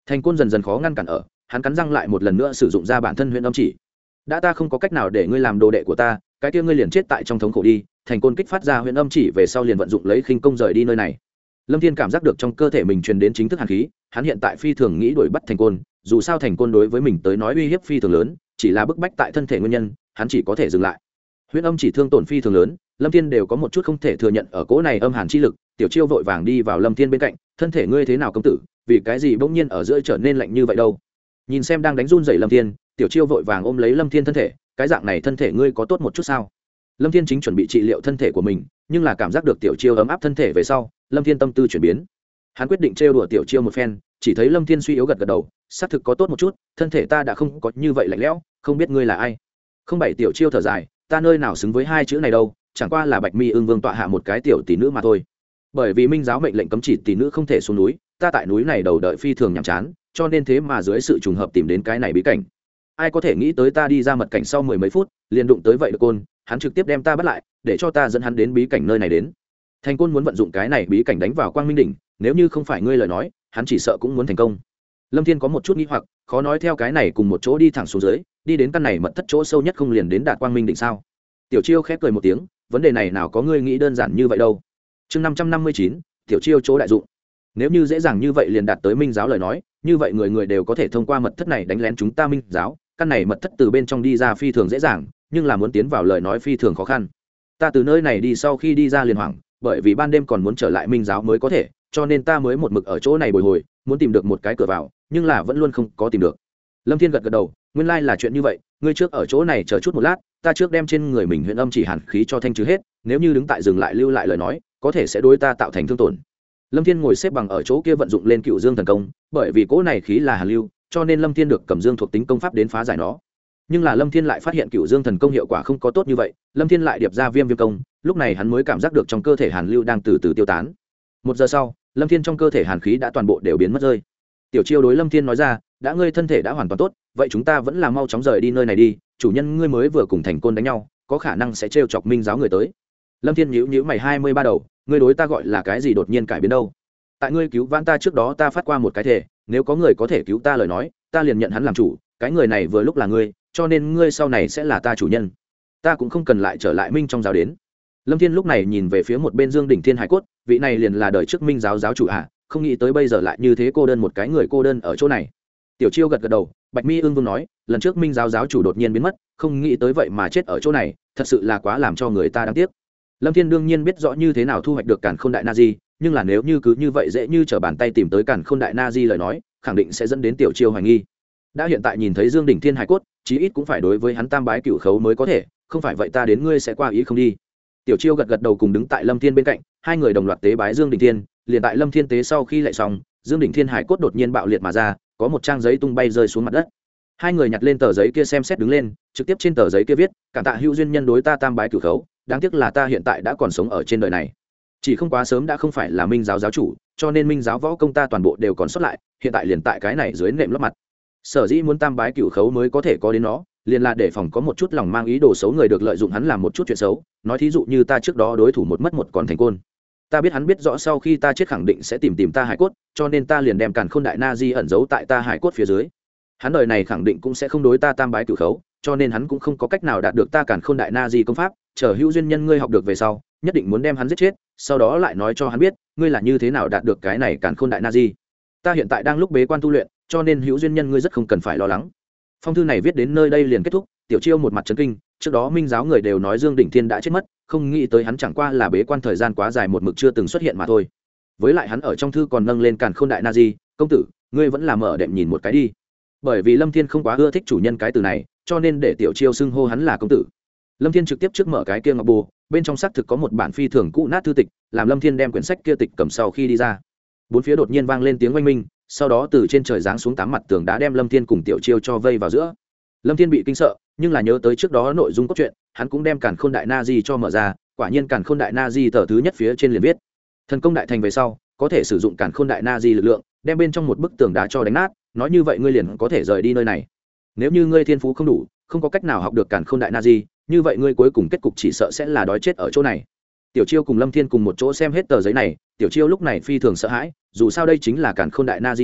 Thành Côn dần dần khó ngăn cản ở, hắn cắn răng lại một lần nữa sử dụng ra bản thân huyền âm chỉ. Đã ta không có cách nào để ngươi làm đồ đệ của ta, cái kia ngươi liền chết tại trong thống khổ đi. Thành Côn kích phát ra huyền âm chỉ về sau liền vận dụng lấy khinh công rời đi nơi này. Lâm Thiên cảm giác được trong cơ thể mình truyền đến chính thức hàn khí, hắn hiện tại phi thường nghĩ đuổi bắt Thành Côn, dù sao Thành Côn đối với mình tới nói uy hiếp phi thường lớn, chỉ là bức bách tại thân thể nguyên nhân, hắn chỉ có thể dừng lại. Huyền âm chỉ thương tổn phi thường lớn, Lâm Thiên đều có một chút không thể thừa nhận ở cỗ này âm hàn chi lực. Tiểu Chiêu vội vàng đi vào Lâm Thiên bên cạnh, thân thể ngươi thế nào công tử, vì cái gì bỗng nhiên ở giữa trở nên lạnh như vậy đâu? Nhìn xem đang đánh run rẩy Lâm Thiên, Tiểu Chiêu vội vàng ôm lấy Lâm Thiên thân thể, cái dạng này thân thể ngươi có tốt một chút sao? Lâm Thiên chính chuẩn bị trị liệu thân thể của mình, nhưng là cảm giác được Tiểu Chiêu ấm áp thân thể về sau, Lâm Thiên tâm tư chuyển biến. Hắn quyết định trêu đùa Tiểu Chiêu một phen, chỉ thấy Lâm Thiên suy yếu gật gật đầu, xác thực có tốt một chút, thân thể ta đã không có như vậy lạnh lẽo, không biết ngươi là ai? Không bảy Tiểu Chiêu thở dài, ta nơi nào xứng với hai chữ này đâu, chẳng qua là Bạch Mi Ưng Vương tọa hạ một cái tiểu tỷ nữ mà thôi. Bởi vì Minh giáo mệnh lệnh cấm chỉ tỷ nữ không thể xuống núi, ta tại núi này đầu đợi phi thường nhàm chán, cho nên thế mà dưới sự trùng hợp tìm đến cái này bí cảnh. Ai có thể nghĩ tới ta đi ra mật cảnh sau mười mấy phút, liền đụng tới vậy được Côn, hắn trực tiếp đem ta bắt lại, để cho ta dẫn hắn đến bí cảnh nơi này đến. Thành Côn muốn vận dụng cái này bí cảnh đánh vào Quang Minh đỉnh, nếu như không phải ngươi lời nói, hắn chỉ sợ cũng muốn thành công. Lâm Thiên có một chút nghi hoặc, khó nói theo cái này cùng một chỗ đi thẳng xuống dưới, đi đến căn này mật thất chỗ sâu nhất không liền đến đạt Quang Minh đỉnh sao? Tiểu Chiêu khép cười một tiếng, vấn đề này nào có ngươi nghĩ đơn giản như vậy đâu. Chương năm trăm năm mươi chín, Tiểu Chiêu chỗ đại dụng. Nếu như dễ dàng như vậy liền đạt tới Minh giáo lời nói, như vậy người người đều có thể thông qua mật thất này đánh lén chúng ta Minh giáo, căn này mật thất từ bên trong đi ra phi thường dễ dàng, nhưng là muốn tiến vào lời nói phi thường khó khăn. Ta từ nơi này đi sau khi đi ra liền hoảng, bởi vì ban đêm còn muốn trở lại Minh giáo mới có thể, cho nên ta mới một mực ở chỗ này bồi hồi, muốn tìm được một cái cửa vào, nhưng là vẫn luôn không có tìm được. Lâm Thiên gật gật đầu, nguyên lai là chuyện như vậy, ngươi trước ở chỗ này chờ chút một lát, ta trước đem trên người mình huyền âm chỉ hàn khí cho thanh trừ hết, nếu như đứng tại dừng lại lưu lại lời nói, có thể sẽ đối ta tạo thành thương tổn. Lâm Thiên ngồi xếp bằng ở chỗ kia vận dụng lên Cựu Dương thần công, bởi vì cỗ này khí là hàn lưu, cho nên Lâm Thiên được cầm dương thuộc tính công pháp đến phá giải nó. Nhưng là Lâm Thiên lại phát hiện Cựu Dương thần công hiệu quả không có tốt như vậy, Lâm Thiên lại điệp ra Viêm Viêm công, lúc này hắn mới cảm giác được trong cơ thể hàn lưu đang từ từ tiêu tán. Một giờ sau, Lâm Thiên trong cơ thể hàn khí đã toàn bộ đều biến mất rơi. Tiểu Chiêu đối Lâm Thiên nói ra, đã ngươi thân thể đã hoàn toàn tốt, vậy chúng ta vẫn là mau chóng rời đi nơi này đi, chủ nhân ngươi mới vừa cùng Thành Côn đánh nhau, có khả năng sẽ trêu chọc Minh giáo người tới. Lâm Thiên nhíu nhíu mày hai mươi ba đầu, ngươi đối ta gọi là cái gì đột nhiên cải biến đâu? Tại ngươi cứu vãn ta trước đó ta phát qua một cái thể, nếu có người có thể cứu ta lời nói, ta liền nhận hắn làm chủ, cái người này vừa lúc là ngươi, cho nên ngươi sau này sẽ là ta chủ nhân. Ta cũng không cần lại trở lại Minh trong giáo đến. Lâm Thiên lúc này nhìn về phía một bên Dương Đỉnh Thiên Hải cốt, vị này liền là đời trước Minh giáo giáo chủ ạ, không nghĩ tới bây giờ lại như thế cô đơn một cái người cô đơn ở chỗ này. Tiểu Chiêu gật gật đầu, Bạch Mi Ưng Vương nói, lần trước Minh giáo giáo chủ đột nhiên biến mất, không nghĩ tới vậy mà chết ở chỗ này, thật sự là quá làm cho người ta đáng tiếc. Lâm Thiên đương nhiên biết rõ như thế nào thu hoạch được Càn Khôn Đại Na Di, nhưng là nếu như cứ như vậy dễ như trở bàn tay tìm tới Càn Khôn Đại Na Di lời nói, khẳng định sẽ dẫn đến Tiểu Chiêu hoài nghi. Đã hiện tại nhìn thấy Dương Đỉnh Thiên Hải cốt, chí ít cũng phải đối với hắn tam bái cửu khấu mới có thể, không phải vậy ta đến ngươi sẽ qua ý không đi. Tiểu Chiêu gật gật đầu cùng đứng tại Lâm Thiên bên cạnh, hai người đồng loạt tế bái Dương Đỉnh Thiên, liền tại Lâm Thiên tế sau khi lại xong, Dương Đỉnh Thiên Hải cốt đột nhiên bạo liệt mà ra, có một trang giấy tung bay rơi xuống mặt đất. Hai người nhặt lên tờ giấy kia xem xét đứng lên, trực tiếp trên tờ giấy kia viết, cảm tạ hữu duyên nhân đối ta tam bái cửu khấu, đáng tiếc là ta hiện tại đã còn sống ở trên đời này. Chỉ không quá sớm đã không phải là Minh giáo giáo chủ, cho nên Minh giáo võ công ta toàn bộ đều còn sót lại, hiện tại liền tại cái này dưới nệm lót mặt. Sở dĩ muốn tam bái cửu khấu mới có thể có đến nó, liền là để phòng có một chút lòng mang ý đồ xấu người được lợi dụng hắn làm một chút chuyện xấu, nói thí dụ như ta trước đó đối thủ một mất một còn Thành Côn. Ta biết hắn biết rõ sau khi ta chết khẳng định sẽ tìm tìm ta hải cốt, cho nên ta liền đem Càn Khôn Đại Na Di ẩn giấu tại ta hải cốt phía dưới. Hắn đời này khẳng định cũng sẽ không đối ta tam bái cửu khấu, cho nên hắn cũng không có cách nào đạt được ta Càn Khôn Đại Na Di công pháp, chờ hữu duyên nhân ngươi học được về sau, nhất định muốn đem hắn giết chết, sau đó lại nói cho hắn biết, ngươi là như thế nào đạt được cái này Càn Khôn Đại Na Di. Ta hiện tại đang lúc bế quan tu luyện, cho nên hữu duyên nhân ngươi rất không cần phải lo lắng. Phong thư này viết đến nơi đây liền kết thúc. Tiểu Chiêu một mặt chấn kinh, trước đó Minh giáo người đều nói Dương Đỉnh Thiên đã chết mất, không nghĩ tới hắn chẳng qua là bế quan thời gian quá dài một mực chưa từng xuất hiện mà thôi. Với lại hắn ở trong thư còn nâng lên Càn Khôn Đại Na Di, công tử, ngươi vẫn là mở đệm nhìn một cái đi. Bởi vì Lâm Thiên không quá ưa thích chủ nhân cái từ này, cho nên để Tiểu Chiêu xưng hô hắn là công tử. Lâm Thiên trực tiếp trước mở cái kia ngọc bù, bên trong xác thực có một bản phi thường cũ nát thư tịch, làm Lâm Thiên đem quyển sách kia tịch cầm sau khi đi ra. Bốn phía đột nhiên vang lên tiếng oanh minh, sau đó từ trên trời giáng xuống tám mặt tường đá đem Lâm Thiên cùng Tiểu Chiêu cho vây vào giữa. Lâm Thiên bị kinh sợ, nhưng là nhớ tới trước đó nội dung cốt truyện, hắn cũng đem Càn Khôn Đại Na Di cho mở ra, quả nhiên Càn Khôn Đại Na Di tờ thứ nhất phía trên liền viết: thần công đại thành về sau, có thể sử dụng Càn Khôn Đại Na Di lực lượng, đem bên trong một bức tường đá cho đánh nát, nói như vậy ngươi liền có thể rời đi nơi này. Nếu như ngươi thiên phú không đủ, không có cách nào học được Càn Khôn Đại Na Di, như vậy ngươi cuối cùng kết cục chỉ sợ sẽ là đói chết ở chỗ này. Tiểu Chiêu cùng Lâm Thiên cùng một chỗ xem hết tờ giấy này, Tiểu Chiêu lúc này phi thường sợ hãi, dù sao đây chính là Càn Khôn Đại Na Di nha,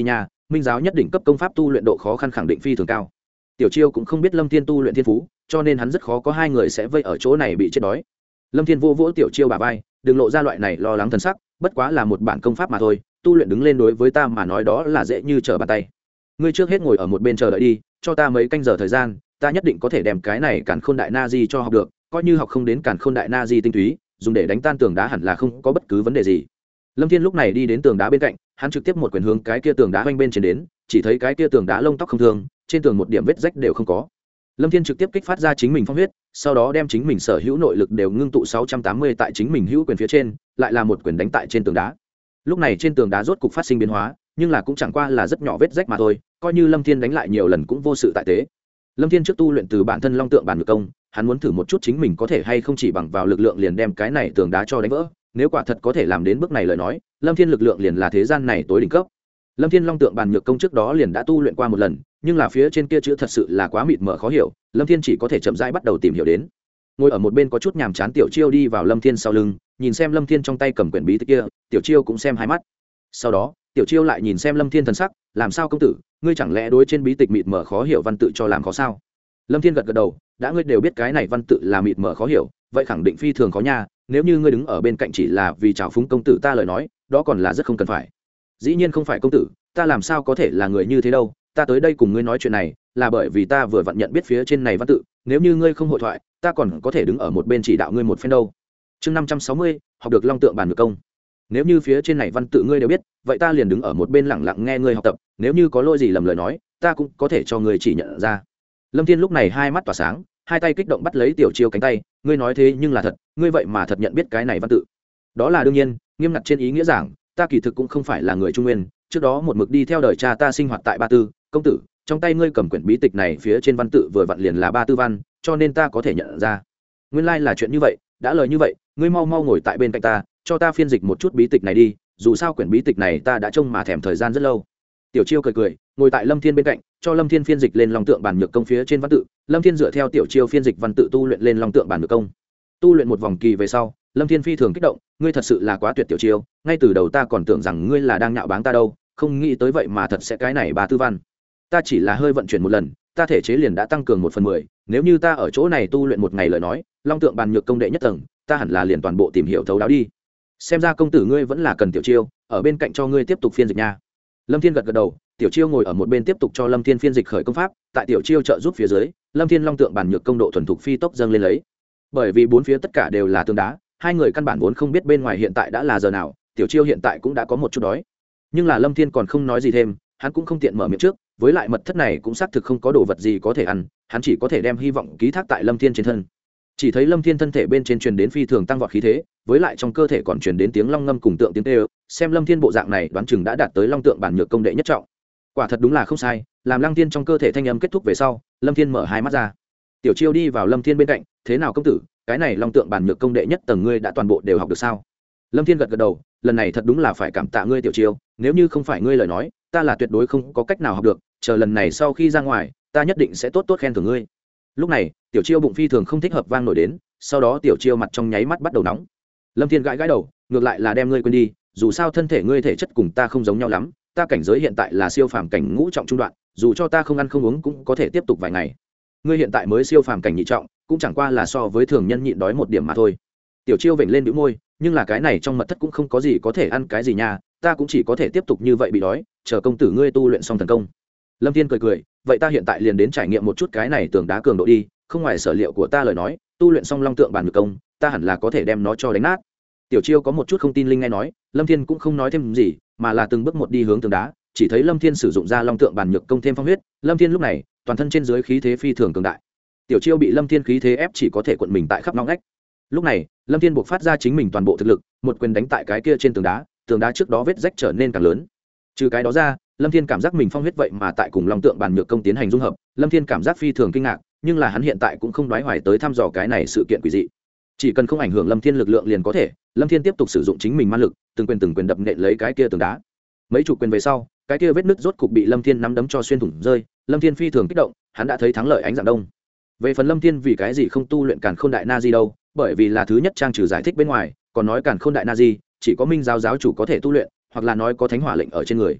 minh giáo nhất định cấp công pháp tu luyện độ khó khăn khẳng định phi thường cao. Tiểu Chiêu cũng không biết Lâm Thiên tu luyện thiên phú, cho nên hắn rất khó có hai người sẽ vây ở chỗ này bị chết đói. Lâm Thiên vô vỗ Tiểu Chiêu bả vai, đừng lộ ra loại này lo lắng thần sắc, bất quá là một bản công pháp mà thôi, tu luyện đứng lên đối với ta mà nói đó là dễ như trở bàn tay. Ngươi trước hết ngồi ở một bên chờ đợi đi, cho ta mấy canh giờ thời gian, ta nhất định có thể đem cái này Càn Khôn Đại Na Di cho học được, coi như học không đến Càn Khôn Đại Na Di tinh túy, dùng để đánh tan tường đá hẳn là không có bất cứ vấn đề gì. Lâm Thiên lúc này đi đến tường đá bên cạnh, hắn trực tiếp một quyền hướng cái kia tường đá hoành bên trên đến, chỉ thấy cái kia tường đá lông tóc không thương, trên tường một điểm vết rách đều không có. Lâm Thiên trực tiếp kích phát ra chính mình phong huyết, sau đó đem chính mình sở hữu nội lực đều ngưng tụ sáu trăm tám mươi tại chính mình hữu quyền phía trên, lại là một quyền đánh tại trên tường đá. Lúc này trên tường đá rốt cục phát sinh biến hóa, nhưng là cũng chẳng qua là rất nhỏ vết rách mà thôi, coi như Lâm Thiên đánh lại nhiều lần cũng vô sự tại tế. Lâm Thiên trước tu luyện từ bản thân Long Tượng Bản Nhược Công, hắn muốn thử một chút chính mình có thể hay không chỉ bằng vào lực lượng liền đem cái này tường đá cho đánh vỡ, nếu quả thật có thể làm đến bước này lời nói, Lâm Thiên lực lượng liền là thế gian này tối đỉnh cấp. Lâm Thiên Long Tượng Bản Nhược Công trước đó liền đã tu luyện qua một lần, nhưng là phía trên kia chữ thật sự là quá mịt mờ khó hiểu, Lâm Thiên chỉ có thể chậm rãi bắt đầu tìm hiểu đến. Ngồi ở một bên có chút nhàm chán Tiểu Chiêu đi vào Lâm Thiên sau lưng, nhìn xem Lâm Thiên trong tay cầm quyển bí tịch kia, Tiểu Chiêu cũng xem hai mắt. Sau đó, Tiểu Chiêu lại nhìn xem Lâm Thiên thần sắc, làm sao công tử, ngươi chẳng lẽ đối trên bí tịch mịt mờ khó hiểu văn tự cho làm khó sao? Lâm Thiên gật gật đầu, đã ngươi đều biết cái này văn tự là mịt mờ khó hiểu, vậy khẳng định phi thường khó nha, nếu như ngươi đứng ở bên cạnh chỉ là vì chào phúng công tử ta lời nói, đó còn là rất không cần phải. Dĩ nhiên không phải công tử, ta làm sao có thể là người như thế đâu, ta tới đây cùng ngươi nói chuyện này là bởi vì ta vừa vặn nhận biết phía trên này văn tự, nếu như ngươi không hội thoại, ta còn có thể đứng ở một bên chỉ đạo ngươi một phen đâu. Chương năm trăm sáu mươi, học được Long Tượng Bản Nhược Công. Nếu như phía trên này văn tự ngươi đều biết, vậy ta liền đứng ở một bên lặng lặng nghe ngươi học tập, nếu như có lỗi gì lầm lời nói, ta cũng có thể cho ngươi chỉ nhận ra. Lâm Thiên lúc này hai mắt tỏa sáng, hai tay kích động bắt lấy Tiểu Chiêu cánh tay, ngươi nói thế nhưng là thật, ngươi vậy mà thật nhận biết cái này văn tự. Đó là đương nhiên, nghiêm ngặt trên ý nghĩa giảng, ta kỳ thực cũng không phải là người Trung Nguyên, trước đó một mực đi theo đời cha ta sinh hoạt tại Ba Tư, công tử, trong tay ngươi cầm quyển bí tịch này phía trên văn tự vừa vặn liền là Ba Tư văn, cho nên ta có thể nhận ra. Nguyên lai là chuyện như vậy, đã lời như vậy, ngươi mau mau ngồi tại bên cạnh ta, cho ta phiên dịch một chút bí tịch này đi, dù sao quyển bí tịch này ta đã trông mà thèm thời gian rất lâu. Tiểu Chiêu cười cười, ngồi tại Lâm Thiên bên cạnh, cho Lâm Thiên phiên dịch lên Long Tượng Bản Nhược Công phía trên văn tự, Lâm Thiên dựa theo Tiểu Chiêu phiên dịch văn tự tu luyện lên Long Tượng Bản Nhược Công. Tu luyện một vòng kỳ về sau, Lâm Thiên phi thường kích động, ngươi thật sự là quá tuyệt Tiểu Chiêu, ngay từ đầu ta còn tưởng rằng ngươi là đang nhạo báng ta đâu, không nghĩ tới vậy mà thật sẽ cái này Ba Tư văn. Ta chỉ là hơi vận chuyển một lần, ta thể chế liền đã tăng cường một phần mười, nếu như ta ở chỗ này tu luyện một ngày lời nói, Long Tượng Bản Nhược Công đệ nhất tầng, ta hẳn là liền toàn bộ tìm hiểu thấu đáo đi. Xem ra công tử ngươi vẫn là cần Tiểu Chiêu, ở bên cạnh cho ngươi tiếp tục phiên dịch nha. Lâm Thiên gật gật đầu, Tiểu Chiêu ngồi ở một bên tiếp tục cho Lâm Thiên phiên dịch khởi công pháp, tại Tiểu Chiêu trợ giúp phía dưới, Lâm Thiên Long Tượng Bản Nhược Công độ thuần thục phi tốc dâng lên lấy. Bởi vì bốn phía tất cả đều là tường đá, hai người căn bản vốn không biết bên ngoài hiện tại đã là giờ nào, Tiểu Chiêu hiện tại cũng đã có một chút đói. Nhưng là Lâm Thiên còn không nói gì thêm, hắn cũng không tiện mở miệng trước, với lại mật thất này cũng xác thực không có đồ vật gì có thể ăn, hắn chỉ có thể đem hy vọng ký thác tại Lâm Thiên trên thân. Chỉ thấy Lâm Thiên thân thể bên trên truyền đến phi thường tăng vọt khí thế, với lại trong cơ thể còn truyền đến tiếng long ngâm cùng tượng tiếng kêu, xem Lâm Thiên bộ dạng này đoán chừng đã đạt tới Long Tượng Bản Nhược Công đệ nhất trọng. Quả thật đúng là không sai, làm Lăng Thiên trong cơ thể thanh âm kết thúc về sau, Lâm Thiên mở hai mắt ra. Tiểu Chiêu đi vào Lâm Thiên bên cạnh, thế nào công tử, cái này Long Tượng Bản Nhược Công đệ nhất tầng ngươi đã toàn bộ đều học được sao? Lâm Thiên gật gật đầu, lần này thật đúng là phải cảm tạ ngươi Tiểu Chiêu, nếu như không phải ngươi lời nói, ta là tuyệt đối không có cách nào học được, chờ lần này sau khi ra ngoài, ta nhất định sẽ tốt tốt khen thưởng ngươi. Lúc này, Tiểu Chiêu bụng phi thường không thích hợp vang nổi đến, sau đó Tiểu Chiêu mặt trong nháy mắt bắt đầu nóng. Lâm Thiên gãi gãi đầu, ngược lại là đem ngươi quên đi, dù sao thân thể ngươi thể chất cùng ta không giống nhau lắm, ta cảnh giới hiện tại là siêu phàm cảnh ngũ trọng trung đoạn, dù cho ta không ăn không uống cũng có thể tiếp tục vài ngày. Ngươi hiện tại mới siêu phàm cảnh nhị trọng, cũng chẳng qua là so với thường nhân nhịn đói một điểm mà thôi. Tiểu Chiêu vểnh lên bĩu môi, nhưng là cái này trong mật thất cũng không có gì có thể ăn cái gì nha, ta cũng chỉ có thể tiếp tục như vậy bị đói, chờ công tử ngươi tu luyện xong thần công. Lâm Thiên cười cười, vậy ta hiện tại liền đến trải nghiệm một chút cái này tường đá cường độ đi, không ngoài sở liệu của ta lời nói, tu luyện xong Long Tượng Bản Nhược Công, ta hẳn là có thể đem nó cho đánh nát. Tiểu Chiêu có một chút không tin linh nghe nói, Lâm Thiên cũng không nói thêm gì, mà là từng bước một đi hướng tường đá, chỉ thấy Lâm Thiên sử dụng ra Long Tượng Bản Nhược Công thêm phong huyết, Lâm Thiên lúc này, toàn thân trên dưới khí thế phi thường cường đại. Tiểu Chiêu bị Lâm Thiên khí thế ép chỉ có thể cuộn mình tại khắp ngóc ngách. Lúc này, Lâm Thiên buộc phát ra chính mình toàn bộ thực lực, một quyền đánh tại cái kia trên tường đá, tường đá trước đó vết rách trở nên càng lớn. Trừ cái đó ra, Lâm Thiên cảm giác mình phong huyết vậy mà tại cùng Long Tượng Bản Nhược Công tiến hành dung hợp, Lâm Thiên cảm giác phi thường kinh ngạc, nhưng là hắn hiện tại cũng không đoái hoài tới thăm dò cái này sự kiện quỷ dị. Chỉ cần không ảnh hưởng Lâm Thiên lực lượng liền có thể, Lâm Thiên tiếp tục sử dụng chính mình ma lực, từng quyền từng quyền đập nện lấy cái kia tường đá. Mấy chục quyền về sau, cái kia vết nứt rốt cục bị Lâm Thiên nắm đấm cho xuyên thủng rơi, Lâm Thiên phi thường kích động, hắn đã thấy thắng lợi ánh dạng đông. Về phần Lâm Thiên vì cái gì không tu luyện Càn Khôn Đại Na Di đâu, bởi vì là thứ nhất trang trừ giải thích bên ngoài, còn nói Càn Khôn Đại Na Di chỉ có Minh giáo giáo chủ có thể tu luyện, hoặc là nói có thánh hỏa lệnh ở trên người.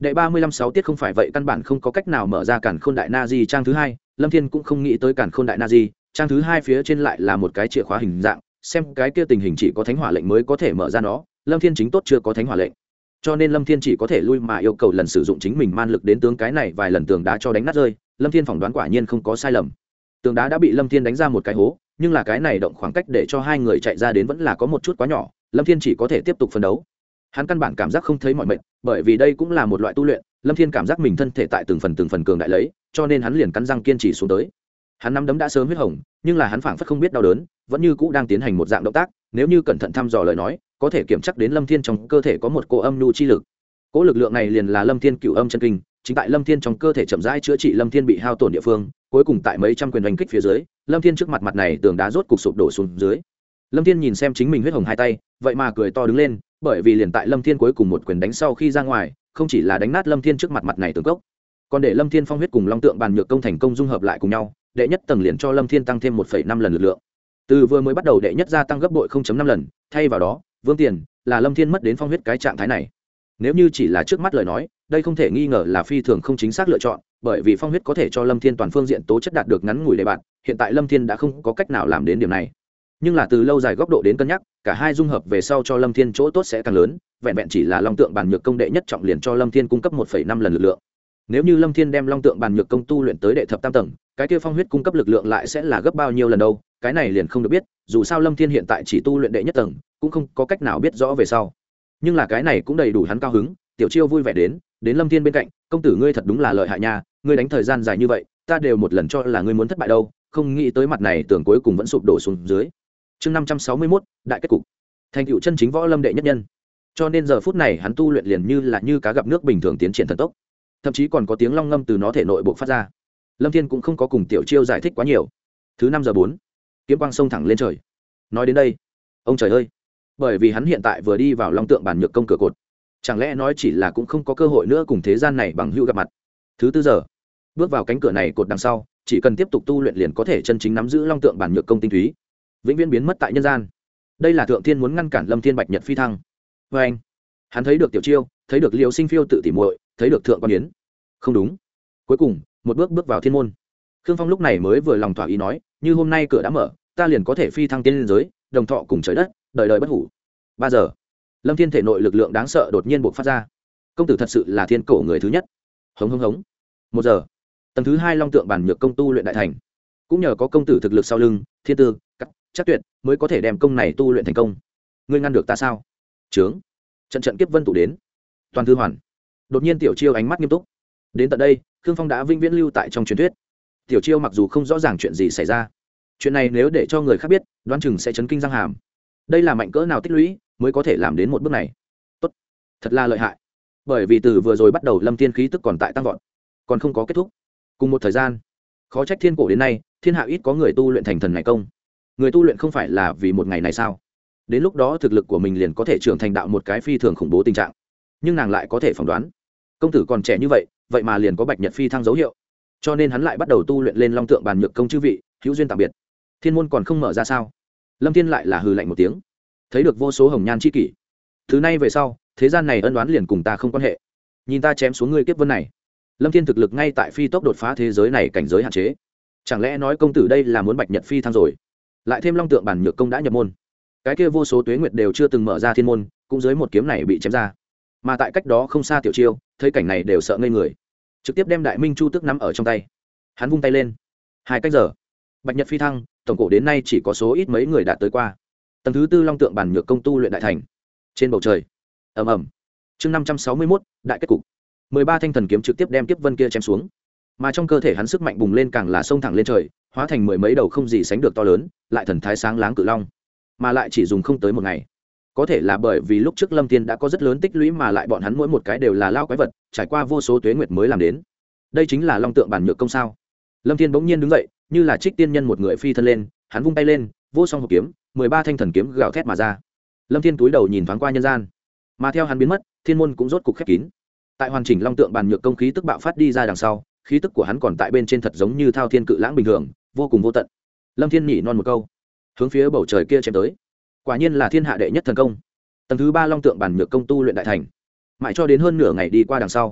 đệ ba mươi lăm sáu tiết không phải vậy căn bản không có cách nào mở ra cản khôn đại na di trang thứ hai. Lâm Thiên cũng không nghĩ tới cản khôn đại na di trang thứ hai phía trên lại là một cái chìa khóa hình dạng, xem cái kia tình hình chỉ có thánh hỏa lệnh mới có thể mở ra nó. Lâm Thiên chính tốt chưa có thánh hỏa lệnh, cho nên Lâm Thiên chỉ có thể lui mà yêu cầu lần sử dụng chính mình man lực đến tướng cái này vài lần tường đá cho đánh nát rơi. Lâm Thiên phỏng đoán quả nhiên không có sai lầm, tường đá đã bị Lâm Thiên đánh ra một cái hố, nhưng là cái này động khoảng cách để cho hai người chạy ra đến vẫn là có một chút quá nhỏ. Lâm Thiên chỉ có thể tiếp tục phân đấu. Hắn căn bản cảm giác không thấy mỏi mệt, bởi vì đây cũng là một loại tu luyện. Lâm Thiên cảm giác mình thân thể tại từng phần từng phần cường đại lấy, cho nên hắn liền cắn răng kiên trì xuống tới. Hắn nắm đấm đã sớm huyết hồng, nhưng là hắn phảng phất không biết đau đớn, vẫn như cũ đang tiến hành một dạng động tác. Nếu như cẩn thận thăm dò lời nói, có thể kiểm chắc đến Lâm Thiên trong cơ thể có một cỗ âm nhu chi lực. Cỗ lực lượng này liền là Lâm Thiên cửu âm chân kinh, chính tại Lâm Thiên trong cơ thể chậm rãi chữa trị Lâm Thiên bị hao tổn địa phương. Cuối cùng tại mấy trăm quyền đánh kích phía dưới, Lâm Thiên trước mặt mặt này tường đá rốt cục sụp đổ xuống dưới. Lâm Thiên nhìn xem chính mình huyết hồng hai tay, vậy mà cười to đứng lên, bởi vì liền tại Lâm Thiên cuối cùng một quyền đánh sau khi ra ngoài, không chỉ là đánh nát Lâm Thiên trước mặt mặt này tường cốc, còn để Lâm Thiên phong huyết cùng long tượng bàn nhược công thành công dung hợp lại cùng nhau, đệ nhất tầng liền cho Lâm Thiên tăng thêm một phẩy năm lần lực lượng. Từ vừa mới bắt đầu đệ nhất gia tăng gấp bội không phẩy năm lần, thay vào đó, Vương Tiền là Lâm Thiên mất đến phong huyết cái trạng thái này. Nếu như chỉ là trước mắt lời nói, đây không thể nghi ngờ là phi thường không chính xác lựa chọn, bởi vì phong huyết có thể cho Lâm Thiên toàn phương diện tố chất đạt được ngắn ngủi đề bạn, hiện tại Lâm Thiên đã không có cách nào làm đến điểm này. Nhưng là từ lâu dài góc độ đến cân nhắc, cả hai dung hợp về sau cho Lâm Thiên chỗ tốt sẽ càng lớn, vẹn vẹn chỉ là long tượng bàn nhược công đệ nhất trọng liền cho Lâm Thiên cung cấp một phẩy năm lần lực lượng. Nếu như Lâm Thiên đem long tượng bàn nhược công tu luyện tới đệ thập tam tầng, cái kia phong huyết cung cấp lực lượng lại sẽ là gấp bao nhiêu lần đâu, cái này liền không được biết, dù sao Lâm Thiên hiện tại chỉ tu luyện đệ nhất tầng, cũng không có cách nào biết rõ về sau. Nhưng là cái này cũng đầy đủ hắn cao hứng, Tiểu Chiêu vui vẻ đến, đến Lâm Thiên bên cạnh, công tử ngươi thật đúng là lợi hại nha, ngươi đánh thời gian dài như vậy, ta đều một lần cho là ngươi muốn thất bại đâu, không nghĩ tới mặt này tưởng cuối cùng vẫn sụp đổ xuống dưới. Chương năm trăm sáu mươi mốt, đại kết cục. Thành tựu chân chính võ lâm đệ nhất nhân. Cho nên giờ phút này hắn tu luyện liền như là như cá gặp nước bình thường tiến triển thần tốc, thậm chí còn có tiếng long ngâm từ nó thể nội bộ phát ra. Lâm Thiên cũng không có cùng Tiểu Chiêu giải thích quá nhiều. Thứ năm giờ bốn, kiếm quang sông thẳng lên trời. Nói đến đây, ông trời ơi, bởi vì hắn hiện tại vừa đi vào long tượng bàn nhược công cửa cột, chẳng lẽ nói chỉ là cũng không có cơ hội nữa cùng thế gian này bằng hữu gặp mặt. Thứ tư giờ, bước vào cánh cửa này cột đằng sau, chỉ cần tiếp tục tu luyện liền có thể chân chính nắm giữ long tượng bàn nhược công tinh túy, vĩnh viễn biến mất tại nhân gian. Đây là thượng thiên muốn ngăn cản Lâm Thiên bạch nhật phi thăng. Với anh, hắn thấy được Tiểu Chiêu, thấy được Liêu Sinh Phiêu tự tỉ muội, thấy được thượng quan yến. Không đúng, cuối cùng một bước bước vào thiên môn. Khương Phong lúc này mới vừa lòng thỏa ý nói, như hôm nay cửa đã mở, ta liền có thể phi thăng tiên giới, đồng thọ cùng trời đất, đời đời bất hủ. Ba giờ, Lâm Thiên thể nội lực lượng đáng sợ đột nhiên bộc phát ra. Công tử thật sự là thiên cổ người thứ nhất. Hống hống hống. Một giờ, tầng thứ hai long tượng bản nhược công tu luyện đại thành. Cũng nhờ có công tử thực lực sau lưng, thiên tư, cắt, chắc tuyệt, mới có thể đem công này tu luyện thành công. Ngươi ngăn được ta sao? Trướng. Trận trận kiếp vân tụ đến. Toàn thư hoàn. Đột nhiên Tiểu Chiêu ánh mắt nghiêm túc. Đến tận đây, Khương Phong đã vĩnh viễn lưu tại trong truyền thuyết. Tiểu Chiêu mặc dù không rõ ràng chuyện gì xảy ra, chuyện này nếu để cho người khác biết, đoán chừng sẽ chấn kinh răng hàm. Đây là mạnh cỡ nào tích lũy mới có thể làm đến một bước này. Tốt, thật là lợi hại. Bởi vì từ vừa rồi bắt đầu Lâm Thiên khí tức còn tại tăng vọt, còn không có kết thúc. Cùng một thời gian, khó trách thiên cổ đến nay, thiên hạ ít có người tu luyện thành thần này công. Người tu luyện không phải là vì một ngày này sao? Đến lúc đó thực lực của mình liền có thể trưởng thành đạo một cái phi thường khủng bố tình trạng. Nhưng nàng lại có thể phỏng đoán, công tử còn trẻ như vậy, vậy mà liền có bạch nhật phi thăng dấu hiệu. Cho nên hắn lại bắt đầu tu luyện lên long tượng bàn nhược công chư vị, hữu duyên tạm biệt. Thiên môn còn không mở ra sao? Lâm Thiên lại là hừ lạnh một tiếng. Thấy được vô số hồng nhan chi kỷ, thứ này về sau, thế gian này ân oán liền cùng ta không quan hệ. Nhìn ta chém xuống ngươi kiếp vân này. Lâm Thiên thực lực ngay tại phi tốc đột phá thế giới này cảnh giới hạn chế. Chẳng lẽ nói công tử đây là muốn bạch nhật phi thăng rồi? Lại thêm long tượng bản nhược công đã nhập môn, cái kia vô số tuế nguyệt đều chưa từng mở ra thiên môn, cũng dưới một kiếm này bị chém ra. Mà tại cách đó không xa Tiểu Chiêu, thấy cảnh này đều sợ ngây người, trực tiếp đem đại minh chu tước nắm ở trong tay. Hắn vung tay lên, hai cách giờ, bạch nhật phi thăng, tổng cổ đến nay chỉ có số ít mấy người đạt tới qua. Tầng thứ tư long tượng bản nhược công tu luyện đại thành. Trên bầu trời, ầm ầm. Chương năm trăm sáu mươi mốt, đại kết cục. mười ba thanh thần kiếm trực tiếp đem kiếp vân kia chém xuống, mà trong cơ thể hắn sức mạnh bùng lên càng là xông thẳng lên trời, hóa thành mười mấy đầu không gì sánh được to lớn, lại thần thái sáng láng cự long, mà lại chỉ dùng không tới một ngày. Có thể là bởi vì lúc trước Lâm Thiên đã có rất lớn tích lũy, mà lại bọn hắn mỗi một cái đều là lao quái vật, trải qua vô số tuế nguyệt mới làm đến. Đây chính là long tượng bản nhược công sao? Lâm Thiên bỗng nhiên đứng dậy, như là trích tiên nhân một người phi thân lên, hắn vung tay lên, vô song hộp kiếm, mười ba thanh thần kiếm gào thét mà ra. Lâm Thiên túi đầu nhìn thoáng qua nhân gian, mà theo hắn biến mất, thiên môn cũng rốt cục khép kín. Tại hoàn chỉnh long tượng bản nhược công khí tức bạo phát đi ra đằng sau, khí tức của hắn còn tại bên trên thật giống như thao thiên cự lãng bình thường, vô cùng vô tận. Lâm Thiên nhỉ non một câu, hướng phía bầu trời kia chém tới. Quả nhiên là thiên hạ đệ nhất thần công. Tầng thứ ba long tượng bản nhược công tu luyện đại thành. Mãi cho đến hơn nửa ngày đi qua đằng sau,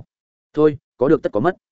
thôi có được tất có mất.